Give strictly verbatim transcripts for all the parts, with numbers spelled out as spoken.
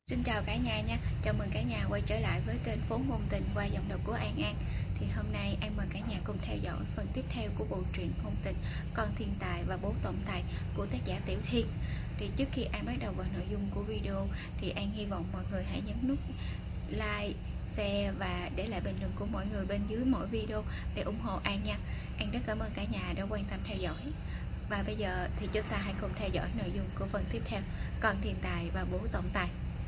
Xin chào cả nhà nha, chào mừng cả nhà quay trở lại với kênh Phố Ngôn Tình qua giọng đọc của An An. Thì hôm nay An mời cả nhà cùng theo dõi phần tiếp theo của bộ truyện ngôn tình Con Thiên Tài và Bố Tổng Tài của tác giả Tiểu Thiên. Thì trước khi An bắt đầu vào nội dung của video thì An hy vọng mọi người hãy nhấn nút like, share và để lại bình luận của mọi người bên dưới mỗi video để ủng hộ An nha. An rất cảm ơn cả nhà đã quan tâm theo dõi. Và bây giờ thì chúng ta hãy cùng theo dõi nội dung của phần tiếp theo, Con Thiên Tài và Bố Tổng Tài.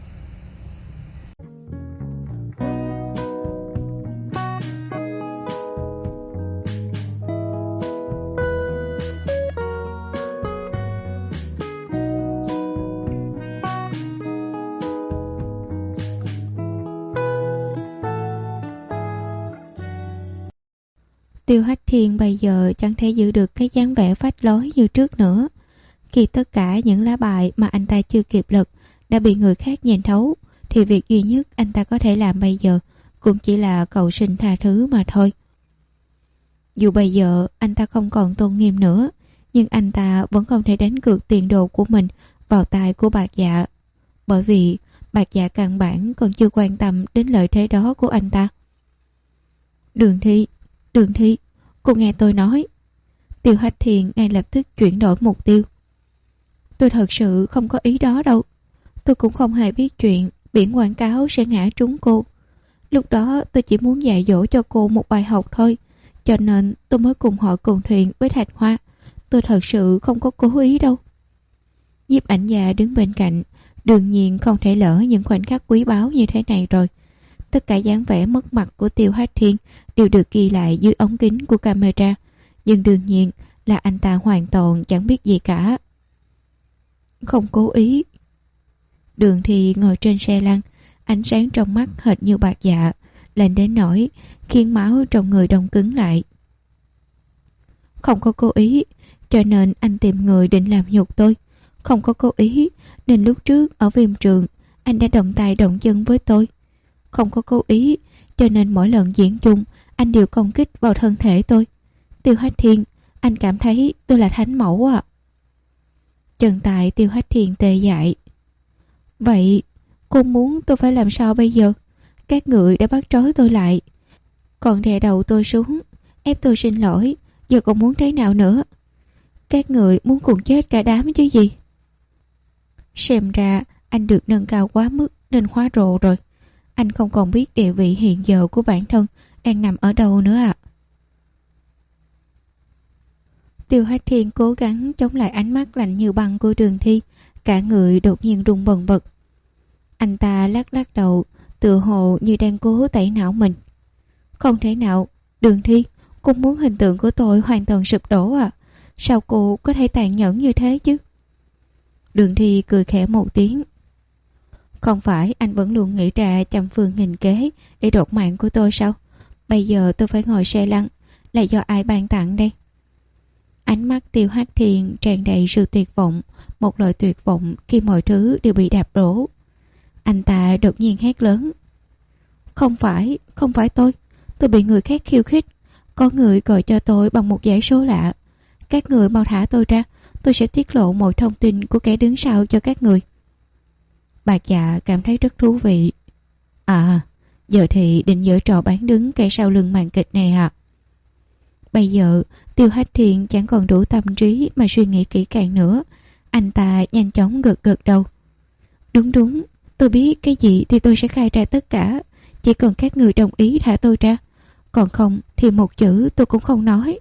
Tiêu Hách Thiên bây giờ chẳng thể giữ được cái dáng vẻ phách lối như trước nữa. Khi tất cả những lá bài mà anh ta chưa kịp lật đã bị người khác nhìn thấu, thì việc duy nhất anh ta có thể làm bây giờ cũng chỉ là cầu xin tha thứ mà thôi. Dù bây giờ anh ta không còn tôn nghiêm nữa, nhưng anh ta vẫn không thể đánh cược tiền đồ của mình vào tay của Bạc Dạ, bởi vì Bạc Dạ căn bản còn chưa quan tâm đến lợi thế đó của anh ta. Đường Thi, Đường Thi, cô nghe tôi nói. Tiêu Hách Thiên ngay lập tức chuyển đổi mục tiêu. Tôi thật sự không có ý đó đâu. Tôi cũng không hề biết chuyện biển quảng cáo sẽ ngã trúng cô. Lúc đó tôi chỉ muốn dạy dỗ cho cô một bài học thôi, cho nên tôi mới cùng họ cùng thuyền với Thạch Hoa. Tôi thật sự không có cố ý đâu. Nhiếp ảnh gia đứng bên cạnh, đương nhiên không thể lỡ những khoảnh khắc quý báu như thế này rồi. Tất cả dáng vẻ mất mặt của Tiêu Hách Thiên đều được ghi lại dưới ống kính của camera, nhưng đương nhiên là anh ta hoàn toàn chẳng biết gì cả. Không cố ý. Đường Thi ngồi trên xe lăn, ánh sáng trong mắt hệt như Bạc Dạ, lên đến nỗi khiến máu trong người đông cứng lại. Không có cố ý, cho nên anh tìm người định làm nhục tôi. Không có cố ý, nên lúc trước ở phim trường anh đã động tay động chân với tôi. Không có cố ý, cho nên mỗi lần diễn chung anh đều công kích vào thân thể tôi. Tiêu Hách Thiên, anh cảm thấy tôi là thánh mẫu à? Chân tay Tiêu Hách Thiên tê dại. Vậy cô muốn tôi phải làm sao bây giờ? Các người đã bắt trói tôi lại, còn đè đầu tôi xuống, ép tôi xin lỗi. Giờ còn muốn thế nào nữa? Các người muốn cùng chết cả đám chứ gì? Xem ra anh được nâng cao quá mức nên khóa rồ rồi. Anh không còn biết địa vị hiện giờ của bản thân đang nằm ở đâu nữa ạ. À. Tiêu Hách Thiên cố gắng chống lại ánh mắt lạnh như băng của Đường Thi, cả người đột nhiên run bần bật. Anh ta lắc lắc đầu, tựa hồ như đang cố tẩy não mình. Không thể nào, Đường Thi, cô muốn hình tượng của tôi hoàn toàn sụp đổ à? Sao cô có thể tàn nhẫn như thế chứ? Đường Thi cười khẽ một tiếng. Không phải anh vẫn luôn nghĩ ra trăm phương nghìn kế để đột mạng của tôi sao? Bây giờ tôi phải ngồi xe lăn, là do ai ban tặng đây? Ánh mắt Tiêu Hách Thiên tràn đầy sự tuyệt vọng, một loại tuyệt vọng khi mọi thứ đều bị đạp đổ. Anh ta đột nhiên hét lớn. Không phải, không phải tôi. Tôi bị người khác khiêu khích. Có người gọi cho tôi bằng một dãy số lạ. Các người mau thả tôi ra, tôi sẽ tiết lộ mọi thông tin của kẻ đứng sau cho các người. Bạc Dạ cảm thấy rất thú vị. À, giờ thì định giở trò bán đứng kẻ sau lưng màn kịch này à? Bây giờ Tiêu Hách Thiên chẳng còn đủ tâm trí mà suy nghĩ kỹ càng nữa. Anh ta nhanh chóng gật gật đầu. Đúng đúng, tôi biết cái gì thì tôi sẽ khai ra tất cả. Chỉ cần các người đồng ý thả tôi ra, còn không thì một chữ tôi cũng không nói.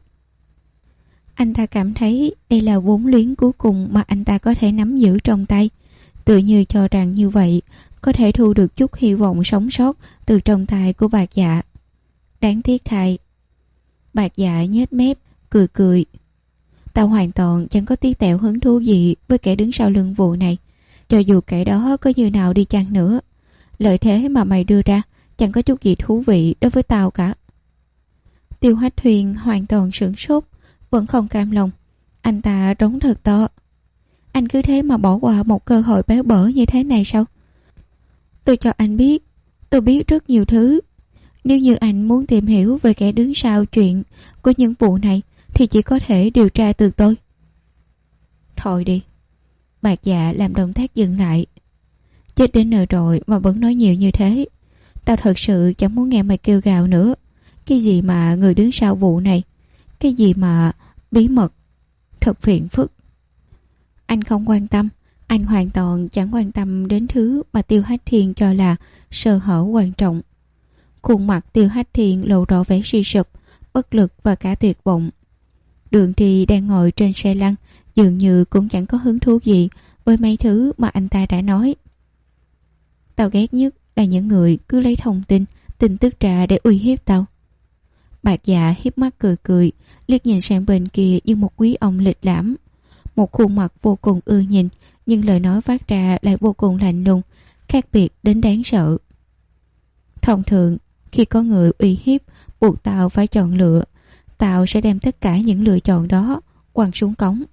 Anh ta cảm thấy đây là vốn liếng cuối cùng mà anh ta có thể nắm giữ trong tay, tự như cho rằng như vậy có thể thu được chút hy vọng sống sót từ trong tay của Bạc Dạ. Đáng tiếc thay. Bạc Dạ nhếch mép cười cười. Tao hoàn toàn chẳng có tí tẹo hứng thú gì với kẻ đứng sau lưng vụ này. Cho dù kẻ đó có như nào đi chăng nữa, lợi thế mà mày đưa ra chẳng có chút gì thú vị đối với tao cả. Tiêu Hách Thuyền hoàn toàn sửng sốt, vẫn không cam lòng. Anh ta rống thật to. Anh cứ thế mà bỏ qua một cơ hội béo bở như thế này sao? Tôi cho anh biết, tôi biết rất nhiều thứ. Nếu như anh muốn tìm hiểu về kẻ đứng sau chuyện của những vụ này thì chỉ có thể điều tra từ tôi. Thôi đi. Bạc Dạ làm động tác dừng lại. Chết đến nơi rồi mà vẫn nói nhiều như thế. Tao thật sự chẳng muốn nghe mày kêu gào nữa. Cái gì mà người đứng sau vụ này, cái gì mà bí mật, thật phiền phức. Anh không quan tâm. Anh hoàn toàn chẳng quan tâm đến thứ mà Tiêu Hách Thiên cho là sơ hở quan trọng. Khuôn mặt Tiêu Hách Thiên lộ rõ vẻ suy sụp, bất lực và cả tuyệt vọng. Đường Thi đang ngồi trên xe lăn, dường như cũng chẳng có hứng thú gì với mấy thứ mà anh ta đã nói. Tao ghét nhất là những người cứ lấy thông tin, tin tức ra để uy hiếp tao. Bạc Dạ hiếp mắt cười cười, liếc nhìn sang bên kia như một quý ông lịch lãm. Một khuôn mặt vô cùng ưa nhìn, nhưng lời nói phát ra lại vô cùng lạnh lùng, khác biệt đến đáng sợ. Thông thường, khi có người uy hiếp, buộc tao phải chọn lựa, tao sẽ đem tất cả những lựa chọn đó quăng xuống cống.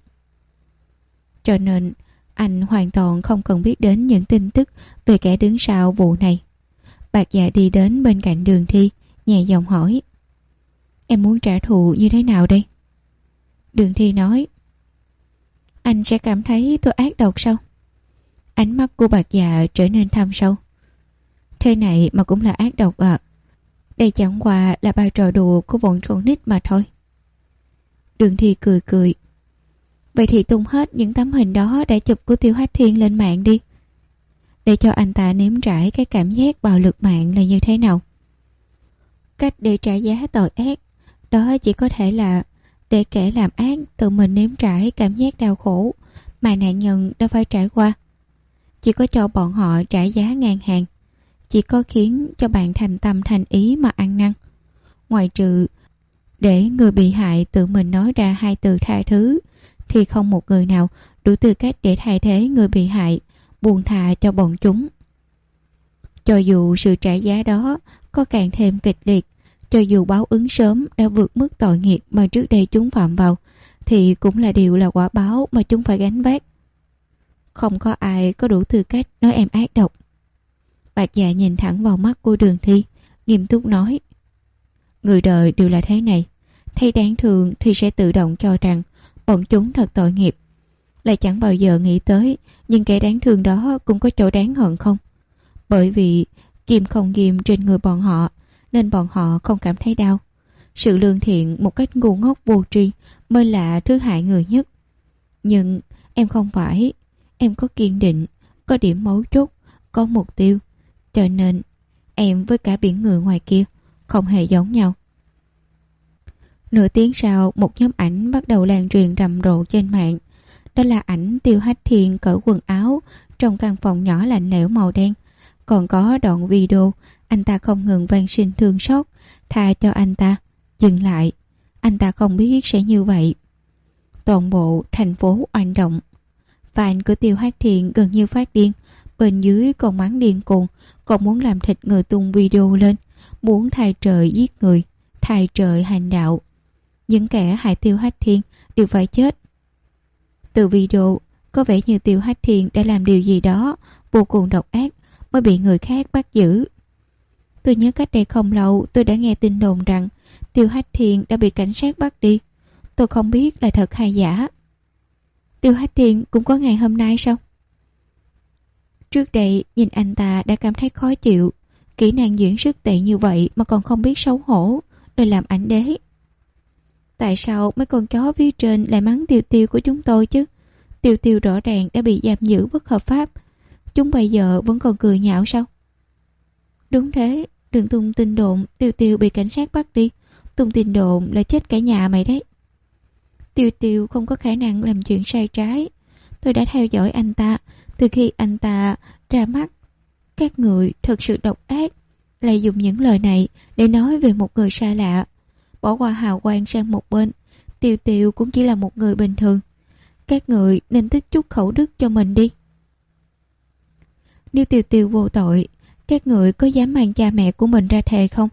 Cho nên, anh hoàn toàn không cần biết đến những tin tức về kẻ đứng sau vụ này. Bạc Dạ đi đến bên cạnh Đường Thi, nhẹ giọng hỏi: Em muốn trả thù như thế nào đây? Đường Thi nói: Anh sẽ cảm thấy tôi ác độc sao? Ánh mắt của Bạc Dạ trở nên thâm sâu. Thế này mà cũng là ác độc à? Đây chẳng qua là bài trò đùa của bọn con nít mà thôi. Đường Thi cười cười. Vậy thì tung hết những tấm hình đó đã chụp của Tiêu Hách Thiên lên mạng đi, để cho anh ta nếm trải cái cảm giác bạo lực mạng là như thế nào. Cách để trả giá tội ác đó chỉ có thể là để kẻ làm ác tự mình nếm trải cảm giác đau khổ mà nạn nhân đã phải trải qua. Chỉ có cho bọn họ trả giá ngang hàng, chỉ có khiến cho bạn thành tâm thành ý mà ăn năn. Ngoài trừ để người bị hại tự mình nói ra hai từ tha thứ, thì không một người nào đủ tư cách để thay thế người bị hại, buông tha cho bọn chúng. Cho dù sự trả giá đó có càng thêm kịch liệt, cho dù báo ứng sớm đã vượt mức tội nghiệp mà trước đây chúng phạm vào, thì cũng là điều là quả báo mà chúng phải gánh vác. Không có ai có đủ tư cách nói em ác độc. Bạc Dạ nhìn thẳng vào mắt của Đường Thi, nghiêm túc nói: Người đời đều là thế này, thấy đáng thương thì sẽ tự động cho rằng bọn chúng thật tội nghiệp, lại chẳng bao giờ nghĩ tới nhưng kẻ đáng thương đó cũng có chỗ đáng hận không. Bởi vì kim không ghim trên người bọn họ, nên bọn họ không cảm thấy đau. Sự lương thiện một cách ngu ngốc vô tri mới là thứ hại người nhất. Nhưng em không phải. Em có kiên định, có điểm mấu chốt, có mục tiêu. Cho nên em với cả biển người ngoài kia không hề giống nhau. Nửa tiếng sau, một nhóm ảnh bắt đầu lan truyền rầm rộ trên mạng. Đó là ảnh Tiêu Hách Thiên cởi quần áo trong căn phòng nhỏ lạnh lẽo màu đen. Còn có đoạn video anh ta không ngừng van xin thương xót, tha cho anh ta, dừng lại. Anh ta không biết sẽ như vậy. Toàn bộ thành phố oanh động. Fan của Tiêu Hách Thiên gần như phát điên. Bên dưới còn mắng điên cuồng, còn muốn làm thịt người tung video lên, muốn thay trời giết người, thay trời hành đạo. Những kẻ hại Tiêu Hách Thiên đều phải chết. Từ video có vẻ như Tiêu Hách Thiên đã làm điều gì đó vô cùng độc ác mới bị người khác bắt giữ. Tôi nhớ cách đây không lâu tôi đã nghe tin đồn rằng Tiêu Hách Thiên đã bị cảnh sát bắt đi. Tôi không biết là thật hay giả. Tiêu Hách Thiên cũng có ngày hôm nay sao? Trước đây nhìn anh ta đã cảm thấy khó chịu. Kỹ năng diễn xuất tệ như vậy mà còn không biết xấu hổ, để làm ảnh đế. Tại sao mấy con chó phía trên lại mắng Tiêu Tiêu của chúng tôi chứ? Tiêu Tiêu rõ ràng đã bị giam giữ bất hợp pháp. Chúng bây giờ vẫn còn cười nhạo sao? Đúng thế, đừng tung tin đồn Tiêu Tiêu bị cảnh sát bắt đi. Tung tin đồn là chết cả nhà mày đấy. Tiêu Tiêu không có khả năng làm chuyện sai trái. Tôi đã theo dõi anh ta từ khi anh ta ra mắt. Các người thật sự độc ác, lại dùng những lời này để nói về một người xa lạ. Bỏ qua hào quang sang một bên, Tiêu Tiêu cũng chỉ là một người bình thường. Các người nên tích chút khẩu đức cho mình đi. Nếu Tiêu Tiêu vô tội, các người có dám mang cha mẹ của mình ra thề không?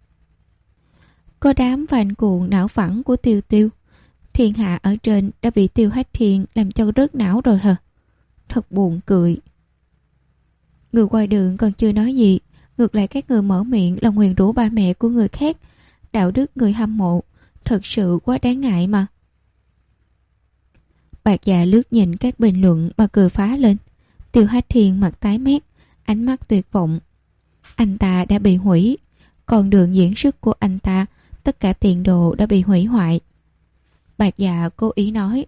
Có đám fan cuồng não phẳng của Tiêu Tiêu. Thiên hạ ở trên đã bị Tiêu Hách Thiên làm cho rớt não rồi hả? Thật buồn cười. Người ngoài đường còn chưa nói gì, ngược lại các người mở miệng là nguyền rủa ba mẹ của người khác. Đạo đức người hâm mộ thật sự quá đáng ngại mà. Bạc Dạ lướt nhìn các bình luận mà cười phá lên. Tiêu Hách Thiên mặt tái mét, ánh mắt tuyệt vọng. Anh ta đã bị hủy, con đường diễn xuất của anh ta, tất cả tiền đồ đã bị hủy hoại. Bạch Dạ cố ý nói: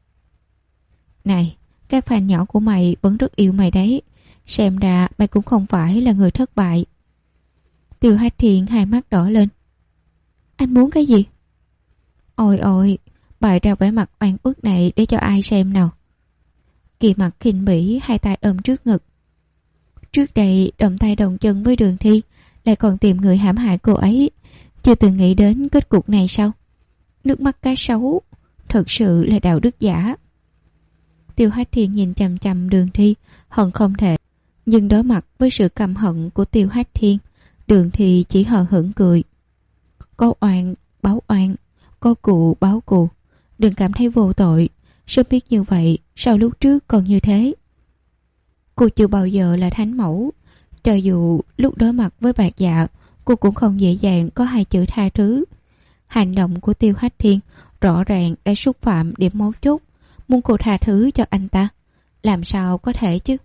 Này, các fan nhỏ của mày vẫn rất yêu mày đấy. Xem ra mày cũng không phải là người thất bại. Tiêu Hách Thiên hai mắt đỏ lên. Anh muốn cái gì? Ôi ôi, bày ra vẻ mặt oan ức này để cho ai xem nào. Kỳ Mặc khinh bỉ, hai tay ôm trước ngực. Trước đây đồng tay đồng chân với Đường Thi, lại còn tìm người hãm hại cô ấy, chưa từng nghĩ đến kết cục này sao? Nước mắt cá sấu, thật sự là đạo đức giả. Tiêu Hách Thiên nhìn chằm chằm Đường Thi, hận không thể. Nhưng đối mặt với sự căm hận của Tiêu Hách Thiên, Đường Thi chỉ hờ hững cười. Có oan báo oan, có cù báo cù. Đừng cảm thấy vô tội. Sớm biết như vậy, sao lúc trước còn như thế? Cô chưa bao giờ là thánh mẫu. Cho dù lúc đối mặt với Bạch Dạ, cô cũng không dễ dàng có hai chữ tha thứ. Hành động của Tiêu Hách Thiên rõ ràng đã xúc phạm điểm mấu chốt. Muốn cô tha thứ cho anh ta, làm sao có thể chứ?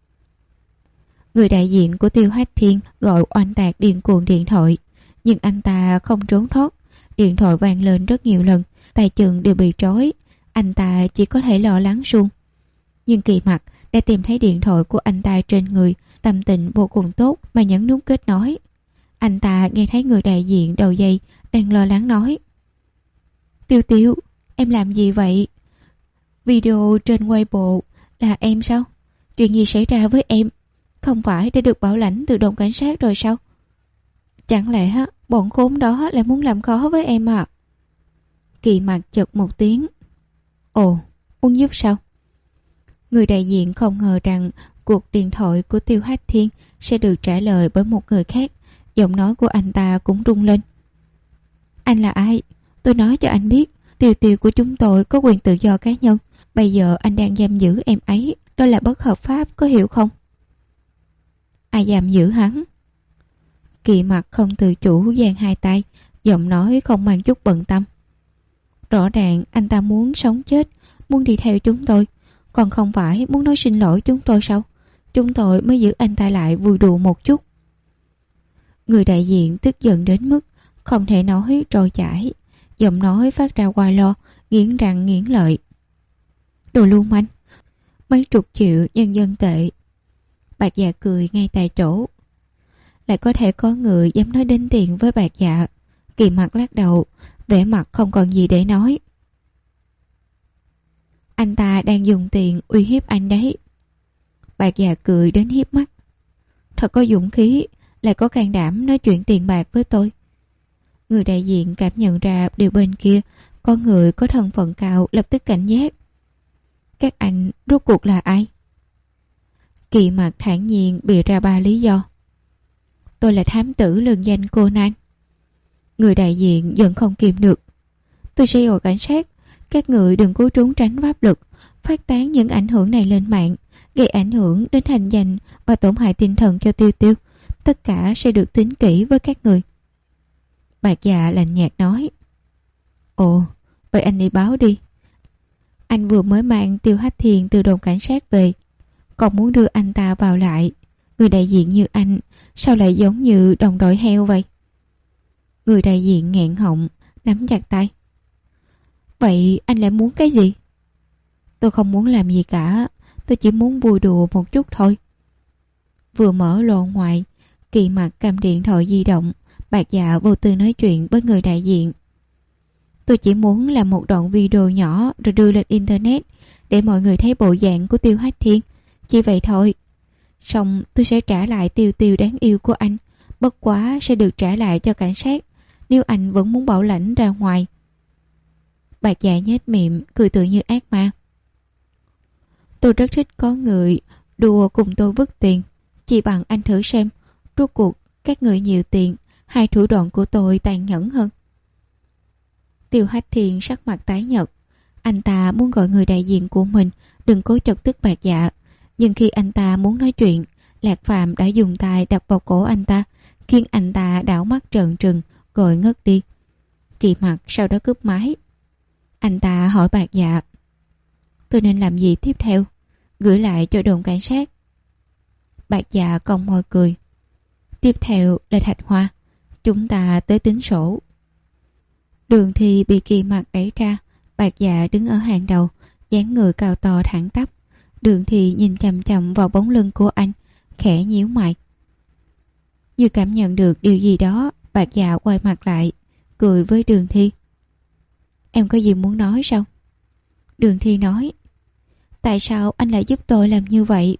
Người đại diện của Tiêu Hách Thiên gọi oanh tạc điên cuồng điện thoại, nhưng anh ta không trốn thoát. Điện thoại vang lên rất nhiều lần, tay chân đều bị trói. Anh ta chỉ có thể lo lắng suông. Nhưng Kỳ Mặc đã tìm thấy điện thoại của anh ta trên người, tâm tình vô cùng tốt mà nhấn nút kết nối. Anh ta nghe thấy người đại diện đầu dây đang lo lắng nói: Tiêu Tiêu, em làm gì vậy? Video trên Weibo là em sao? Chuyện gì xảy ra với em? Không phải đã được bảo lãnh từ đồn cảnh sát rồi sao? Chẳng lẽ bọn khốn đó lại muốn làm khó với em à? Kỳ Mặc chợt một tiếng. Ồ, muốn giúp sao? Người đại diện không ngờ rằng cuộc điện thoại của Tiêu Hách Thiên sẽ được trả lời bởi một người khác. Giọng nói của anh ta cũng rung lên. Anh là ai? Tôi nói cho anh biết, Tiêu Tiêu của chúng tôi có quyền tự do cá nhân. Bây giờ anh đang giam giữ em ấy, đó là bất hợp pháp, có hiểu không? Ai giam giữ hắn? Kỳ Mặc không tự chủ giang hai tay, giọng nói không mang chút bận tâm. Rõ ràng anh ta muốn sống chết, muốn đi theo chúng tôi, còn không phải muốn nói xin lỗi chúng tôi sao? Chúng tôi mới giữ anh ta lại vui đùa một chút. Người đại diện tức giận đến mức không thể nói trôi chảy, giọng nói phát ra qua lo, nghiến răng nghiến lợi. Đồ lưu manh, mấy chục triệu nhân dân tệ. Bạch Dạ cười ngay tại chỗ. Lại có thể có người dám nói đến tiền với Bạch Dạ. Kỳ Mặc lắc đầu, vẻ mặt không còn gì để nói. Anh ta đang dùng tiền uy hiếp anh đấy. Bạch Dạ cười đến hiếp mắt. Thật có dũng khí, lại có can đảm nói chuyện tiền bạc với tôi. Người đại diện cảm nhận ra điều bên kia có người có thân phận cao, lập tức cảnh giác. Các anh rốt cuộc là ai? Kỳ Mặc thản nhiên bịa ra ba lý do. Tôi là thám tử lừng danh Conan. Người đại diện giận không kìm được. Tôi sẽ gọi cảnh sát. Các người đừng cố trốn tránh pháp luật, phát tán những ảnh hưởng này lên mạng, gây ảnh hưởng đến thành danh và tổn hại tinh thần cho Tiêu Tiêu. Tất cả sẽ được tính kỹ với các người. Bạch Dạ lạnh nhạt nói. Ồ, vậy anh đi báo đi. Anh vừa mới mang Tiêu Hách Thiên từ đồn cảnh sát về, còn muốn đưa anh ta vào lại. Người đại diện như anh sao lại giống như đồng đội heo vậy? Người đại diện nghẹn họng, nắm chặt tay. Vậy anh lại muốn cái gì? Tôi không muốn làm gì cả, tôi chỉ muốn vui đùa một chút thôi. Vừa mở lộ ngoài, Kỳ Mặc cầm điện thoại di động. Bạch Dạ vô tư nói chuyện với người đại diện. Tôi chỉ muốn làm một đoạn video nhỏ rồi đưa lên internet để mọi người thấy bộ dạng của Tiêu Hách Thiên. Chỉ vậy thôi. Xong tôi sẽ trả lại Tiêu Tiêu đáng yêu của anh. Bất quá sẽ được trả lại cho cảnh sát nếu anh vẫn muốn bảo lãnh ra ngoài. Bạch Dạ nhếch miệng cười tựa như ác ma. Tôi rất thích có người đùa cùng tôi vứt tiền. Chỉ bằng anh thử xem, rốt cuộc các người nhiều tiền, hai thủ đoạn của tôi tàn nhẫn hơn. Tiêu Hách Thiên sắc mặt tái nhợt. Anh ta muốn gọi người đại diện của mình đừng cố chọc tức Bạch Dạ, nhưng khi anh ta muốn nói chuyện, Lạc Phạm đã dùng tay đập vào cổ anh ta, khiến anh ta đảo mắt trợn trừng, rồi ngất đi. Kỳ Mặc sau đó cướp máy. Anh ta hỏi Bạch Dạ, tôi nên làm gì tiếp theo? Gửi lại cho đồn cảnh sát. Bạc Dạ cong môi cười. Tiếp theo là Thạch Hoa. Chúng ta tới tính sổ. Đường Thi bị Kỳ Mặc đẩy ra. Bạc Dạ đứng ở hàng đầu, dáng người cao to thẳng tắp. Đường Thi nhìn chằm chằm vào bóng lưng của anh, khẽ nhíu mày. Như cảm nhận được điều gì đó, Bạc Dạ quay mặt lại, cười với Đường Thi. Em có gì muốn nói sao? Đường Thi nói. Tại sao anh lại giúp tôi làm như vậy?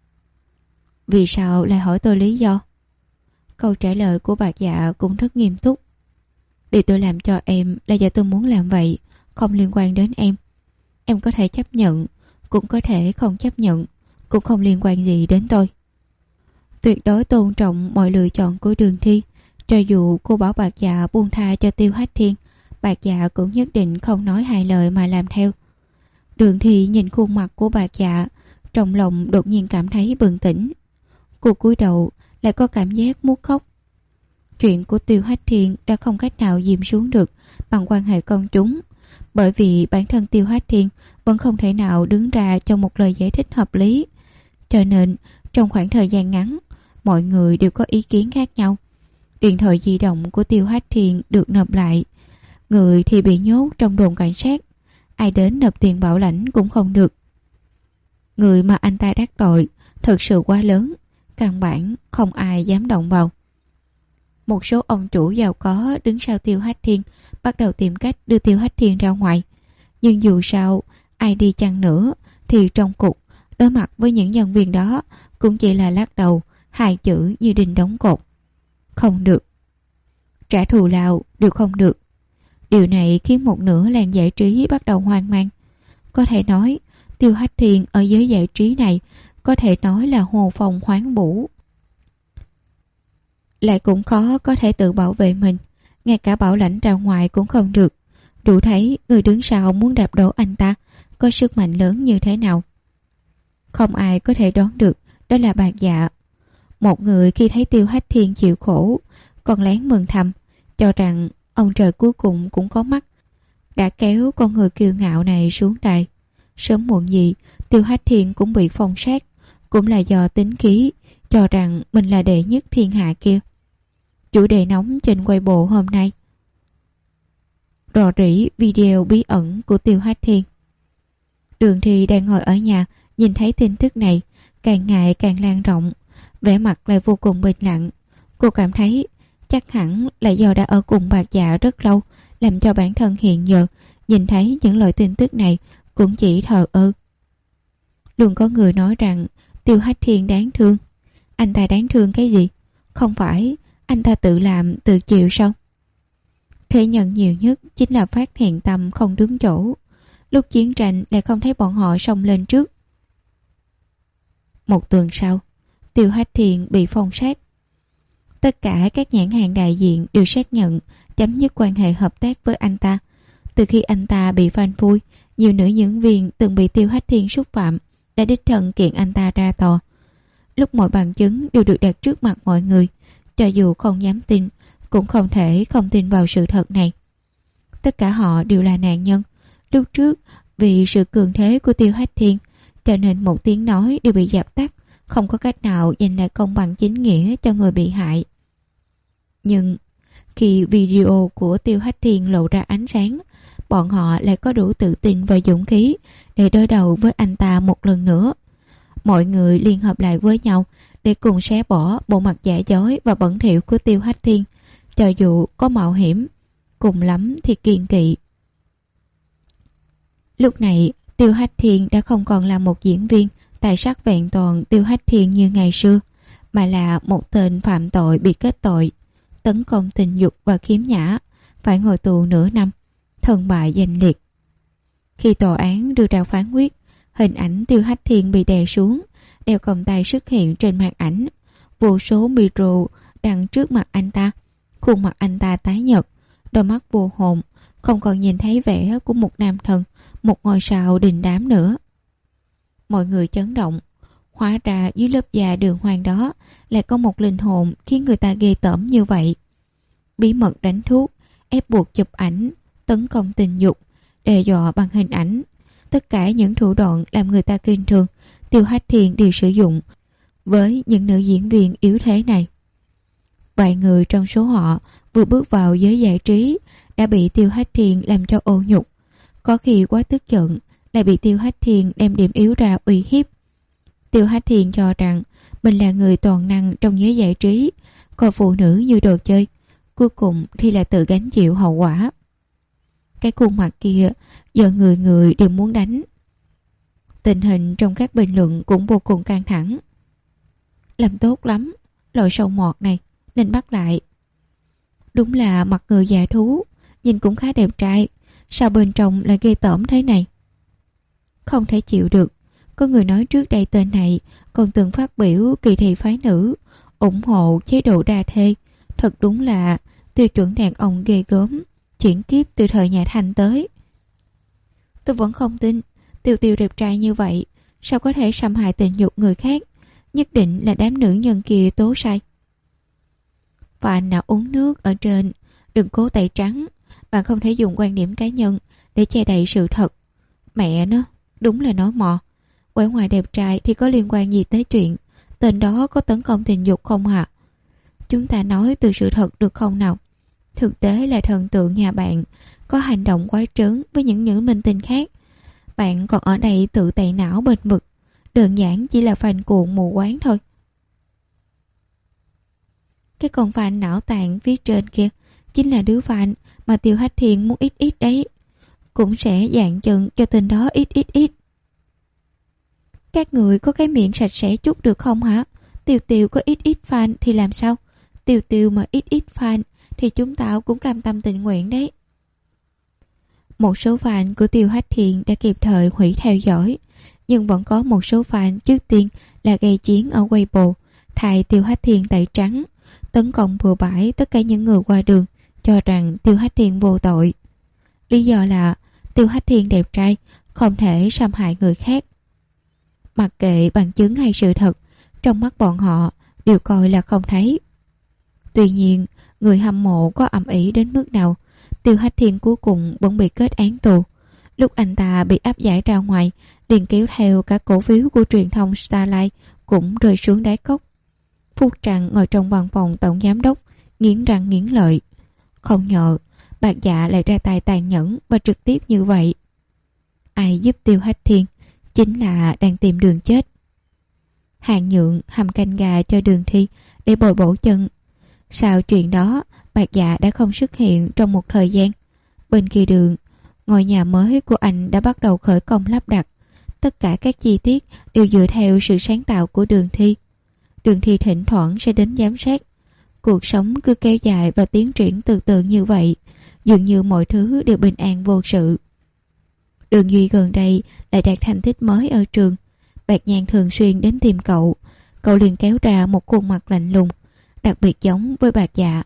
Vì sao lại hỏi tôi lý do? Câu trả lời của Bạc Dạ cũng rất nghiêm túc. Điều tôi làm cho em là do tôi muốn làm vậy, không liên quan đến em. Em có thể chấp nhận, cũng có thể không chấp nhận, cũng không liên quan gì đến tôi. Tuyệt đối tôn trọng mọi lựa chọn của Đường Thi. Cho dù cô bảo Bạc Dạ buông tha cho Tiêu Hách Thiên, Bạc Dạ cũng nhất định không nói hai lời mà làm theo. Đường Thi nhìn khuôn mặt của Bạc Dạ, trong lòng đột nhiên cảm thấy bừng tỉnh. Cô cúi đầu lại có cảm giác muốn khóc. Chuyện của Tiêu Hách Thiên đã không cách nào dìm xuống được bằng quan hệ công chúng, bởi vì bản thân Tiêu Hách Thiên vẫn không thể nào đứng ra cho một lời giải thích hợp lý. Cho nên trong khoảng thời gian ngắn, mọi người đều có ý kiến khác nhau. Điện thoại di động của Tiêu Hách Thiên được nộp lại, người thì bị nhốt trong đồn cảnh sát, ai đến nộp tiền bảo lãnh cũng không được. Người mà anh ta đắc tội thật sự quá lớn, căn bản không ai dám động vào. Một số ông chủ giàu có đứng sau Tiêu Hách Thiên bắt đầu tìm cách đưa Tiêu Hách Thiên ra ngoài. Nhưng dù sao, ai đi chăng nữa thì trong cục, đối mặt với những nhân viên đó cũng chỉ là lắc đầu, hai chữ như đinh đóng cột. Không được. Trả thù lao đều không được. Điều này khiến một nửa làng giải trí bắt đầu hoang mang. Có thể nói, Tiêu Hách Thiên ở giới giải trí này có thể nói là hồ phong hoán vũ. Lại cũng khó có thể tự bảo vệ mình, ngay cả bảo lãnh ra ngoài cũng không được. Đủ thấy người đứng sau muốn đạp đổ anh ta có sức mạnh lớn như thế nào. Không ai có thể đoán được đó là Bạc Dạ. Một người khi thấy Tiêu Hách Thiên chịu khổ còn lén mừng thầm, cho rằng ông trời cuối cùng cũng có mắt, đã kéo con người kiêu ngạo này xuống đài. Sớm muộn gì Tiêu Hách Thiên cũng bị phong sát, cũng là do tính khí, cho rằng mình là đệ nhất thiên hạ kia. Chủ đề nóng trên Weibo hôm nay: rò rỉ video bí ẩn của Tiêu Hách Thiên. Đường Thi đang ngồi ở nhà, nhìn thấy tin tức này, càng ngày càng lan rộng, vẻ mặt lại vô cùng bình lặng. Cô cảm thấy chắc hẳn là do đã ở cùng Bạc Dạ rất lâu, làm cho bản thân hiện giờ nhìn thấy những loại tin tức này cũng chỉ thờ ơ. Luôn có người nói rằng Tiêu Hách Thiên đáng thương. Anh ta đáng thương cái gì? Không phải anh ta tự làm tự chịu sao? Thế nhân nhiều nhất chính là phát hiện tâm không đứng chỗ. Lúc chiến tranh lại không thấy bọn họ xông lên trước. Một tuần sau, Tiêu Hách Thiên bị phong sát. Tất cả các nhãn hàng đại diện đều xác nhận chấm dứt quan hệ hợp tác với anh ta. Từ khi anh ta bị phanh phui, nhiều nữ diễn viên từng bị Tiêu Hách Thiên xúc phạm đã đích thân kiện anh ta ra tòa. Lúc mọi bằng chứng đều được đặt trước mặt mọi người, cho dù không dám tin, cũng không thể không tin vào sự thật này. Tất cả họ đều là nạn nhân. Lúc trước, vì sự cường thế của Tiêu Hách Thiên, cho nên một tiếng nói đều bị dập tắt, không có cách nào giành lại công bằng chính nghĩa cho người bị hại. Nhưng khi video của Tiêu Hách Thiên lộ ra ánh sáng, bọn họ lại có đủ tự tin và dũng khí để đối đầu với anh ta một lần nữa. Mọi người liên hợp lại với nhau để cùng xé bỏ bộ mặt giả dối và bẩn thỉu của Tiêu Hách Thiên, cho dù có mạo hiểm, cùng lắm thì kiên kỵ. Lúc này, Tiêu Hách Thiên đã không còn là một diễn viên tài sắc vẹn toàn Tiêu Hách Thiên như ngày xưa, mà là một tên phạm tội bị kết tội tấn công tình dục và khiếm nhã, phải ngồi tù nửa năm, thân bại danh liệt. Khi tòa án đưa ra phán quyết, hình ảnh Tiêu Hách Thiên bị đè xuống, đeo còng tay xuất hiện trên màn ảnh. Vô số micro đằng trước mặt anh ta, khuôn mặt anh ta tái nhợt, đôi mắt vô hồn, không còn nhìn thấy vẻ của một nam thần, một ngôi sao đình đám nữa. Mọi người chấn động. Hóa ra dưới lớp da đường hoàng đó lại có một linh hồn khiến người ta ghê tởm như vậy. Bí mật đánh thuốc, ép buộc chụp ảnh, tấn công tình dục, đe dọa bằng hình ảnh. Tất cả những thủ đoạn làm người ta kinh thường, Tiêu Hách Thiên đều sử dụng. với những nữ diễn viên yếu thế này. Vài người trong số họ vừa bước vào giới giải trí đã bị Tiêu Hách Thiên làm cho ô nhục, có khi quá tức giận lại bị Tiêu Hách Thiên đem điểm yếu ra uy hiếp. Tiêu Hách Thiên cho rằng mình là người toàn năng trong giới giải trí, coi phụ nữ như đồ chơi, cuối cùng thì là tự gánh chịu hậu quả. Cái khuôn mặt kia giờ người người đều muốn đánh. Tình hình trong các bình luận cũng vô cùng căng thẳng. Làm tốt lắm, loại sâu mọt này nên bắt lại. Đúng là mặt người dạ thú, nhìn cũng khá đẹp trai, sao bên trong lại ghê tởm thế này? Không thể chịu được. Có người nói trước đây tên này còn từng phát biểu kỳ thị phái nữ, ủng hộ chế độ đa thê. Thật đúng là tiêu chuẩn đàn ông ghê gớm, chuyển kiếp từ thời nhà Thanh tới. Tôi vẫn không tin Tiêu Tiêu đẹp trai như vậy sao có thể xâm hại tình dục người khác. Nhất định là đám nữ nhân kia tố sai. Và anh nào uống nước ở trên, đừng cố tẩy trắng. Bạn không thể dùng quan điểm cá nhân để che đậy sự thật. Mẹ nó, đúng là nói mò. Quẻ ngoài đẹp trai thì có liên quan gì tới chuyện tên đó có tấn công tình dục không hả? Chúng ta nói từ sự thật được không nào? Thực tế là thần tượng nhà bạn có hành động quá trớn với những nữ minh tinh khác. Bạn còn ở đây tự tẩy não bênh vực, đơn giản chỉ là phàn cuộn mù quáng thôi. Cái con fan não tàn phía trên kia chính là đứa fan mà Tiêu Hách Thiên muốn ít ít đấy. Cũng sẽ dạn chân cho tên đó ít ít ít. Các người có cái miệng sạch sẽ chút được không hả? Tiêu Tiêu có ít ít fan thì làm sao? Tiêu Tiêu mà ít ít fan thì chúng ta cũng cam tâm tình nguyện đấy. Một số fan của Tiêu Hách Thiên đã kịp thời hủy theo dõi, nhưng vẫn có một số fan trước tiên là gây chiến ở Weibo, thay Tiêu Hách Thiên tẩy trắng, tấn công bừa bãi tất cả những người qua đường, cho rằng Tiêu Hách Thiên vô tội. Lý do là Tiêu Hách Thiên đẹp trai, không thể xâm hại người khác. Mặc kệ bằng chứng hay sự thật, trong mắt bọn họ đều coi là không thấy. Tuy nhiên, người hâm mộ có ầm ĩ đến mức nào, Tiêu Hách Thiên cuối cùng vẫn bị kết án tù. Lúc anh ta bị áp giải ra ngoài, liền kéo theo cả cổ phiếu của truyền thông Starlight cũng rơi xuống đáy cốc. Phúc Trăng ngồi trong văn phòng tổng giám đốc, nghiến răng nghiến lợi. Không ngờ, Bạc Dạ lại ra tay tàn nhẫn và trực tiếp như vậy. Ai giúp Tiêu Hách Thiên chính là đang tìm đường chết. Hàng Nhượng hầm canh gà cho Đường Thi để bồi bổ chân. Sau chuyện đó, Bạc Dạ đã không xuất hiện trong một thời gian. Bên kia đường, ngôi nhà mới của anh đã bắt đầu khởi công lắp đặt. Tất cả các chi tiết đều dựa theo sự sáng tạo của Đường Thi. Đường Thi thỉnh thoảng sẽ đến giám sát. Cuộc sống cứ kéo dài và tiến triển từ từ như vậy, dường như mọi thứ đều bình an vô sự. Đường Duy gần đây lại đạt thành tích mới ở trường. Bạc Nhàn thường xuyên đến tìm cậu. Cậu liền kéo ra một khuôn mặt lạnh lùng, đặc biệt giống với Bạc Dạ.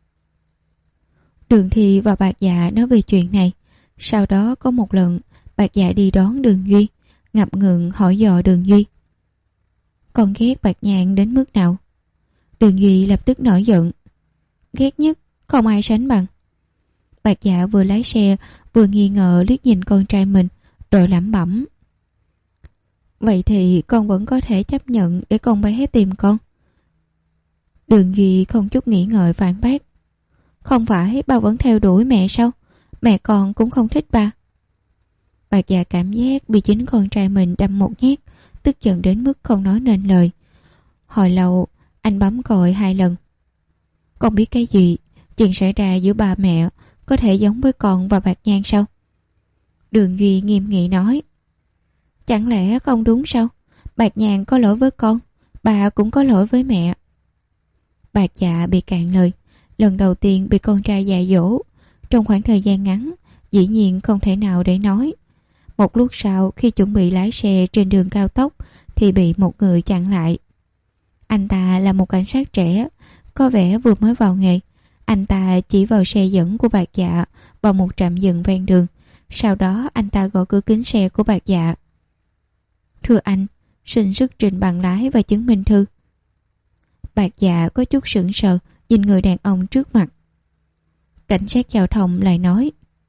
Đường Thi và Bạc Dạ nói về chuyện này. Sau đó có một lần Bạc Dạ đi đón Đường Duy, ngập ngừng hỏi dò Đường Duy: "Con ghét Bạc Nhàn đến mức nào?" Đường Duy lập tức nổi giận: "Ghét nhất, không ai sánh bằng." Bạc Dạ vừa lái xe vừa nghi ngờ liếc nhìn con trai mình, rồi lẩm bẩm: "Vậy thì con vẫn có thể chấp nhận để con bé tìm con." Đường Duy không chút nghĩ ngợi phản bác: "Không phải ba vẫn theo đuổi mẹ sao? Mẹ con cũng không thích ba." Bạc Dạ cảm giác bị chính con trai mình đâm một nhát, tức giận đến mức không nói nên lời. Hồi lâu anh bấm còi hai lần. "Con biết cái gì? Chuyện xảy ra giữa ba mẹ có thể giống với con và Bạc Nhan sao?" Đường Duy nghiêm nghị nói: "Chẳng lẽ không đúng sao? Bạc Nhan có lỗi với con, bà cũng có lỗi với mẹ." Bạc Dạ bị cạn lời, lần đầu tiên bị con trai dạy dỗ. Trong khoảng thời gian ngắn, dĩ nhiên không thể nào để nói. Một lúc sau, khi chuẩn bị lái xe trên đường cao tốc thì bị một người chặn lại. Anh ta là một cảnh sát trẻ, có vẻ vừa mới vào nghề. Anh ta chỉ vào xe dẫn của Bạc Dạ vào một trạm dừng ven đường. Sau đó anh ta gõ cửa kính xe của Bạc Dạ: "Thưa anh, xin xuất trình bằng lái và chứng minh thư." Bạc Dạ có chút sững sờ nhìn người đàn ông trước mặt. Cảnh sát giao thông lại nói: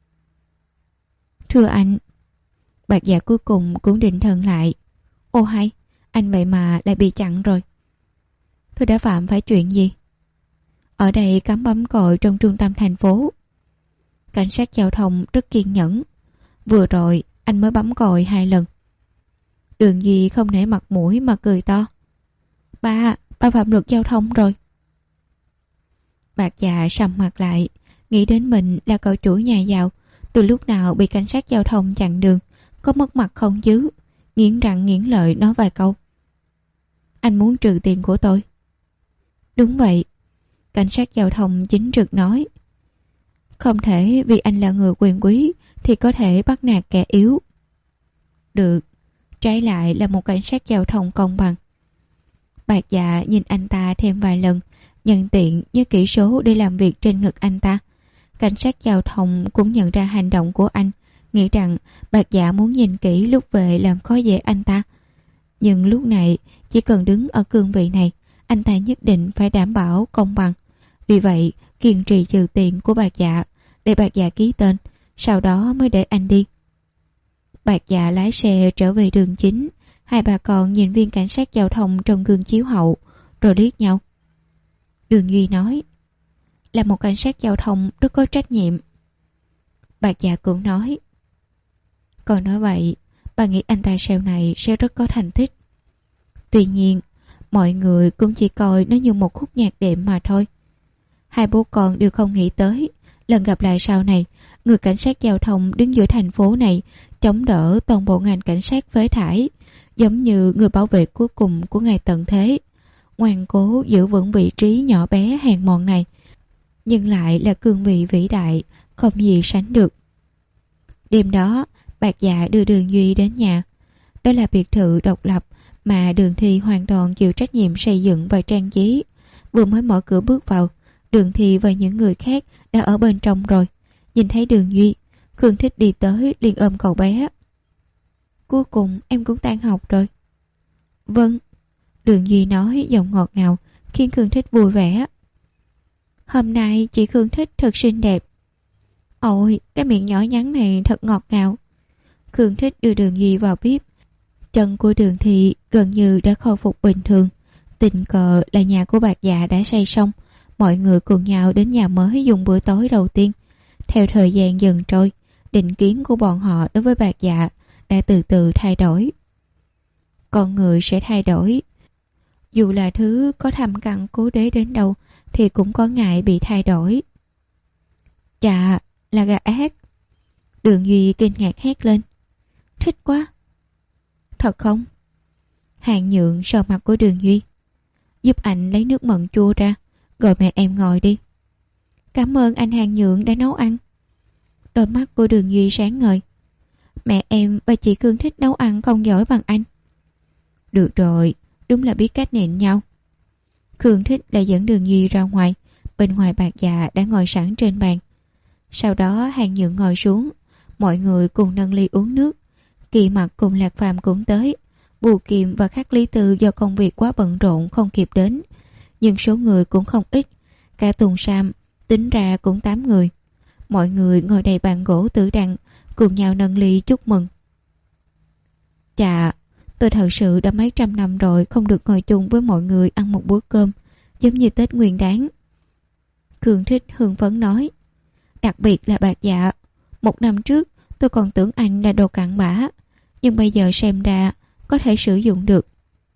"Thưa anh." Bạc Dạ cuối cùng cũng định thần lại. "Ô hay, anh vậy mà lại bị chặn rồi." Tôi đã phạm phải chuyện gì? Ở đây cấm bấm còi trong trung tâm thành phố. Cảnh sát giao thông rất kiên nhẫn. Vừa rồi anh mới bấm còi hai lần. Đường Duy không nể mặt mũi mà cười to. Ba, ba phạm luật giao thông rồi. Bạc Dạ sầm mặt lại, nghĩ đến mình là cậu chủ nhà giàu, từ lúc nào bị cảnh sát giao thông chặn đường, có mất mặt không chứ? Nghiến răng nghiến lợi nói vài câu. Anh muốn trừ tiền của tôi. Đúng vậy. Cảnh sát giao thông chính trực nói. Không thể vì anh là người quyền quý thì có thể bắt nạt kẻ yếu. Được, trái lại là một cảnh sát giao thông công bằng. Bạc Dạ nhìn anh ta thêm vài lần, nhân tiện nhớ kỹ số để làm việc trên ngực anh ta. Cảnh sát giao thông cũng nhận ra hành động của anh, nghĩ rằng Bạc Dạ muốn nhìn kỹ lúc về làm khó dễ anh ta. Nhưng lúc này chỉ cần đứng ở cương vị này, anh ta nhất định phải đảm bảo công bằng. Vì vậy kiên trì trừ tiền của Bạc Dạ, để Bạc Dạ ký tên, sau đó mới để anh đi. Bạc Dạ lái xe trở về đường chính. Hai bà con nhìn viên cảnh sát giao thông trong gương chiếu hậu, rồi liếc nhau. Đường Duy nói, là một cảnh sát giao thông rất có trách nhiệm. Bạc Dạ cũng nói, còn nói vậy, bà nghĩ anh ta sau này sẽ rất có thành tích. Tuy nhiên, mọi người cũng chỉ coi nó như một khúc nhạc đệm mà thôi. Hai bố con đều không nghĩ tới, lần gặp lại sau này, người cảnh sát giao thông đứng giữa thành phố này chống đỡ toàn bộ ngành cảnh sát phế thải, giống như người bảo vệ cuối cùng của ngài tận thế, ngoan cố giữ vững vị trí nhỏ bé hèn mọn này, nhưng lại là cương vị vĩ đại không gì sánh được. Đêm đó, Bạc Dạ đưa Đường Duy đến nhà. Đó là biệt thự độc lập mà Đường Thi hoàn toàn chịu trách nhiệm xây dựng và trang trí. Vừa mới mở cửa bước vào, Đường Thi và những người khác đã ở bên trong rồi. Nhìn thấy Đường Duy, Khương Thích đi tới liền ôm cậu bé. Cuối cùng em cũng tan học rồi. Vâng, Đường Duy nói giọng ngọt ngào, khiến Khương Thích vui vẻ. Hôm nay chị Khương Thích thật xinh đẹp. Ôi, cái miệng nhỏ nhắn này thật ngọt ngào. Khương Thích đưa Đường Duy vào bếp. Chân của Đường Thị gần như đã khôi phục bình thường. Tình cờ là nhà của Bạc Dạ đã xây xong, mọi người cùng nhau đến nhà mới dùng bữa tối đầu tiên. Theo thời gian dần trôi, định kiến của bọn họ đối với Bạc Dạ đã từ từ thay đổi. Con người sẽ thay đổi. Dù là thứ có thâm căn cố đế đến đâu thì cũng có ngại bị thay đổi. Chà, là gà ác. Đường Duy kinh ngạc hét lên. Thích quá. Thật không? Hàng Nhượng sờ mặt của Đường Duy. Giúp anh lấy nước mận chua ra, gọi mẹ em ngồi đi. Cảm ơn anh Hàng Nhượng đã nấu ăn. Đôi mắt của Đường Duy sáng ngời. Mẹ em và chị Khương Thích nấu ăn không giỏi bằng anh. Được rồi, đúng là biết cách nịnh nhau. Khương Thích đã dẫn Đường Duy ra ngoài. Bên ngoài Bạc Dạ đã ngồi sẵn trên bàn. Sau đó Hàng Nhượng ngồi xuống. Mọi người cùng nâng ly uống nước. Kỳ Mặc cùng Lạc Phàm cũng tới. Bù Kiệm và Khắc Lý Tư do công việc quá bận rộn không kịp đến. Nhưng số người cũng không ít. Cả Tùng Sam tính ra cũng tám người. Mọi người ngồi đầy bàn gỗ tử đằng, cùng nhau nâng ly chúc mừng. Chà, tôi thật sự đã mấy trăm năm rồi không được ngồi chung với mọi người ăn một bữa cơm, giống như Tết Nguyên Đán. Khương Thích hưng phấn nói. Đặc biệt là Bạc Dạ. Một năm trước tôi còn tưởng anh là đồ cặn bã, nhưng bây giờ xem ra có thể sử dụng được.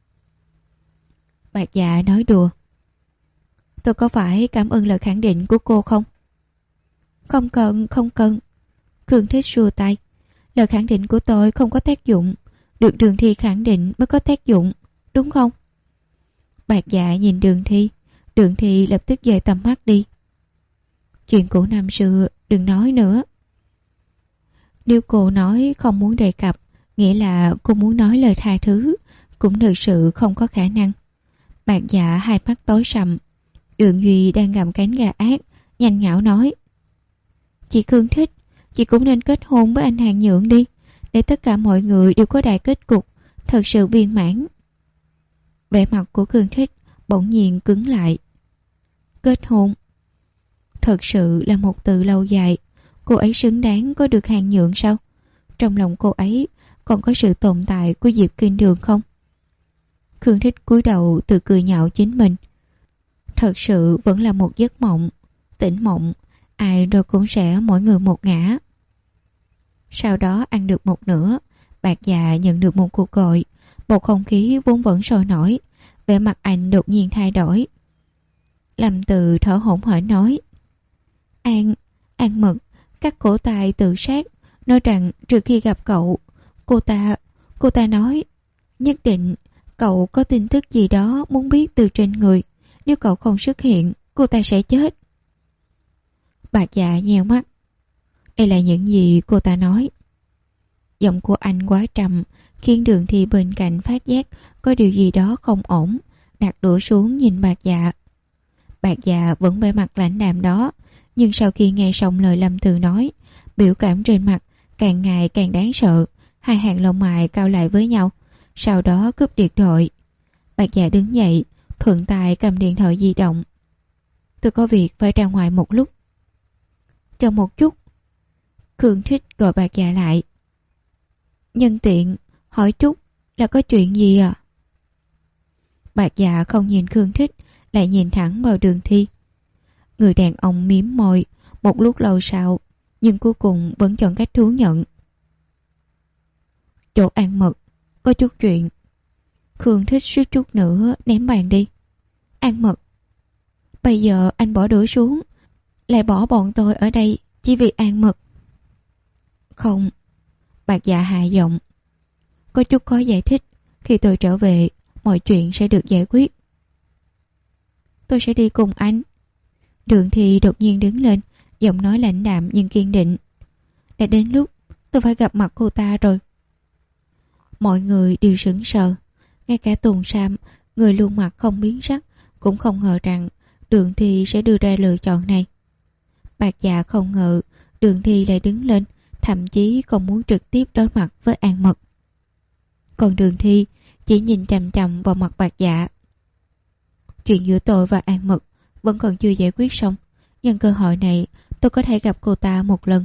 Bạc Dạ nói đùa. Tôi có phải cảm ơn lời khẳng định của cô không? Không cần, không cần. Khương Thích xua tay. Lời khẳng định của tôi không có tác dụng. Được Đường Thi khẳng định mới có tác dụng, đúng không? Bạc Dạ nhìn Đường Thi. Đường Thi lập tức dời tầm mắt đi. Chuyện cũ năm xưa đừng nói nữa. Nếu cô nói không muốn đề cập, nghĩa là cô muốn nói lời tha thứ, cũng thực sự không có khả năng. Bạc Dạ hai mắt tối sầm. Đường Duy đang gặm cánh gà ác, nhanh nhảu nói. Chị Khương Thích, chị cũng nên kết hôn với anh Hàng Nhượng đi, để tất cả mọi người đều có đại kết cục, thật sự viên mãn. Vẻ mặt của Khương Thích bỗng nhiên cứng lại. Kết hôn. Thật sự là một từ lâu dài. Cô ấy xứng đáng có được Hàng Nhượng sao? Trong lòng cô ấy còn có sự tồn tại của Diệp Kinh Đường không? Khương Thích cúi đầu tự cười nhạo chính mình. Thật sự vẫn là một giấc mộng. Tỉnh mộng, ai rồi cũng sẽ mỗi người một ngã. Sau đó ăn được một nửa, Bạc Dạ nhận được một cuộc gọi. Một không khí vốn vẫn sôi nổi, vẻ mặt anh đột nhiên thay đổi. Lâm Từ thở hổn hển nói: An, An Mật, các cổ tài tự sát, nói rằng trừ khi gặp cậu, cô ta, cô ta nói, nhất định cậu có tin tức gì đó muốn biết từ trên người. Nếu cậu không xuất hiện, cô ta sẽ chết. Bạc Dạ nheo mắt. Đây là những gì cô ta nói. Giọng của anh quá trầm, khiến Đường Thi bên cạnh phát giác có điều gì đó không ổn, đặt đũa xuống nhìn Bạc Dạ. Bạc Dạ vẫn vẻ mặt lãnh đạm đó, nhưng sau khi nghe xong lời Lâm Từ nói, biểu cảm trên mặt càng ngày càng đáng sợ, hai hàng lông mày cau lại với nhau, sau đó cúp điện thoại. Bạc Dạ đứng dậy, thuận tay cầm điện thoại di động. Tôi có việc phải ra ngoài một lúc. Chờ một chút. Khương Thích gọi Bạc Dạ lại. Nhân tiện hỏi chút là có chuyện gì à? Bạc Dạ không nhìn Khương Thích, lại nhìn thẳng vào Đường Thi. Người đàn ông miếm môi một lúc lâu sau, nhưng cuối cùng vẫn chọn cách thú nhận. Chỗ An Mật có chút chuyện. Khương Thích suýt chút nữa ném bàn đi. An Mật, bây giờ anh bỏ đũa xuống, lại bỏ bọn tôi ở đây chỉ vì An Mật. Không. Bạc Dạ hạ giọng. Có chút khó giải thích. Khi tôi trở về, mọi chuyện sẽ được giải quyết. Tôi sẽ đi cùng anh. Đường Thi đột nhiên đứng lên, giọng nói lãnh đạm nhưng kiên định. Đã đến lúc tôi phải gặp mặt cô ta rồi. Mọi người đều sững sờ. Ngay cả Tùng Sam, người luôn mặt không biến sắc, cũng không ngờ rằng Đường Thi sẽ đưa ra lựa chọn này. Bạc Dạ không ngờ Đường Thi lại đứng lên, thậm chí còn muốn trực tiếp đối mặt với An Mật. Còn Đường Thi chỉ nhìn chằm chằm vào mặt Bạc Dạ. Chuyện giữa tôi và An Mật vẫn còn chưa giải quyết xong. Nhân cơ hội này tôi có thể gặp cô ta một lần.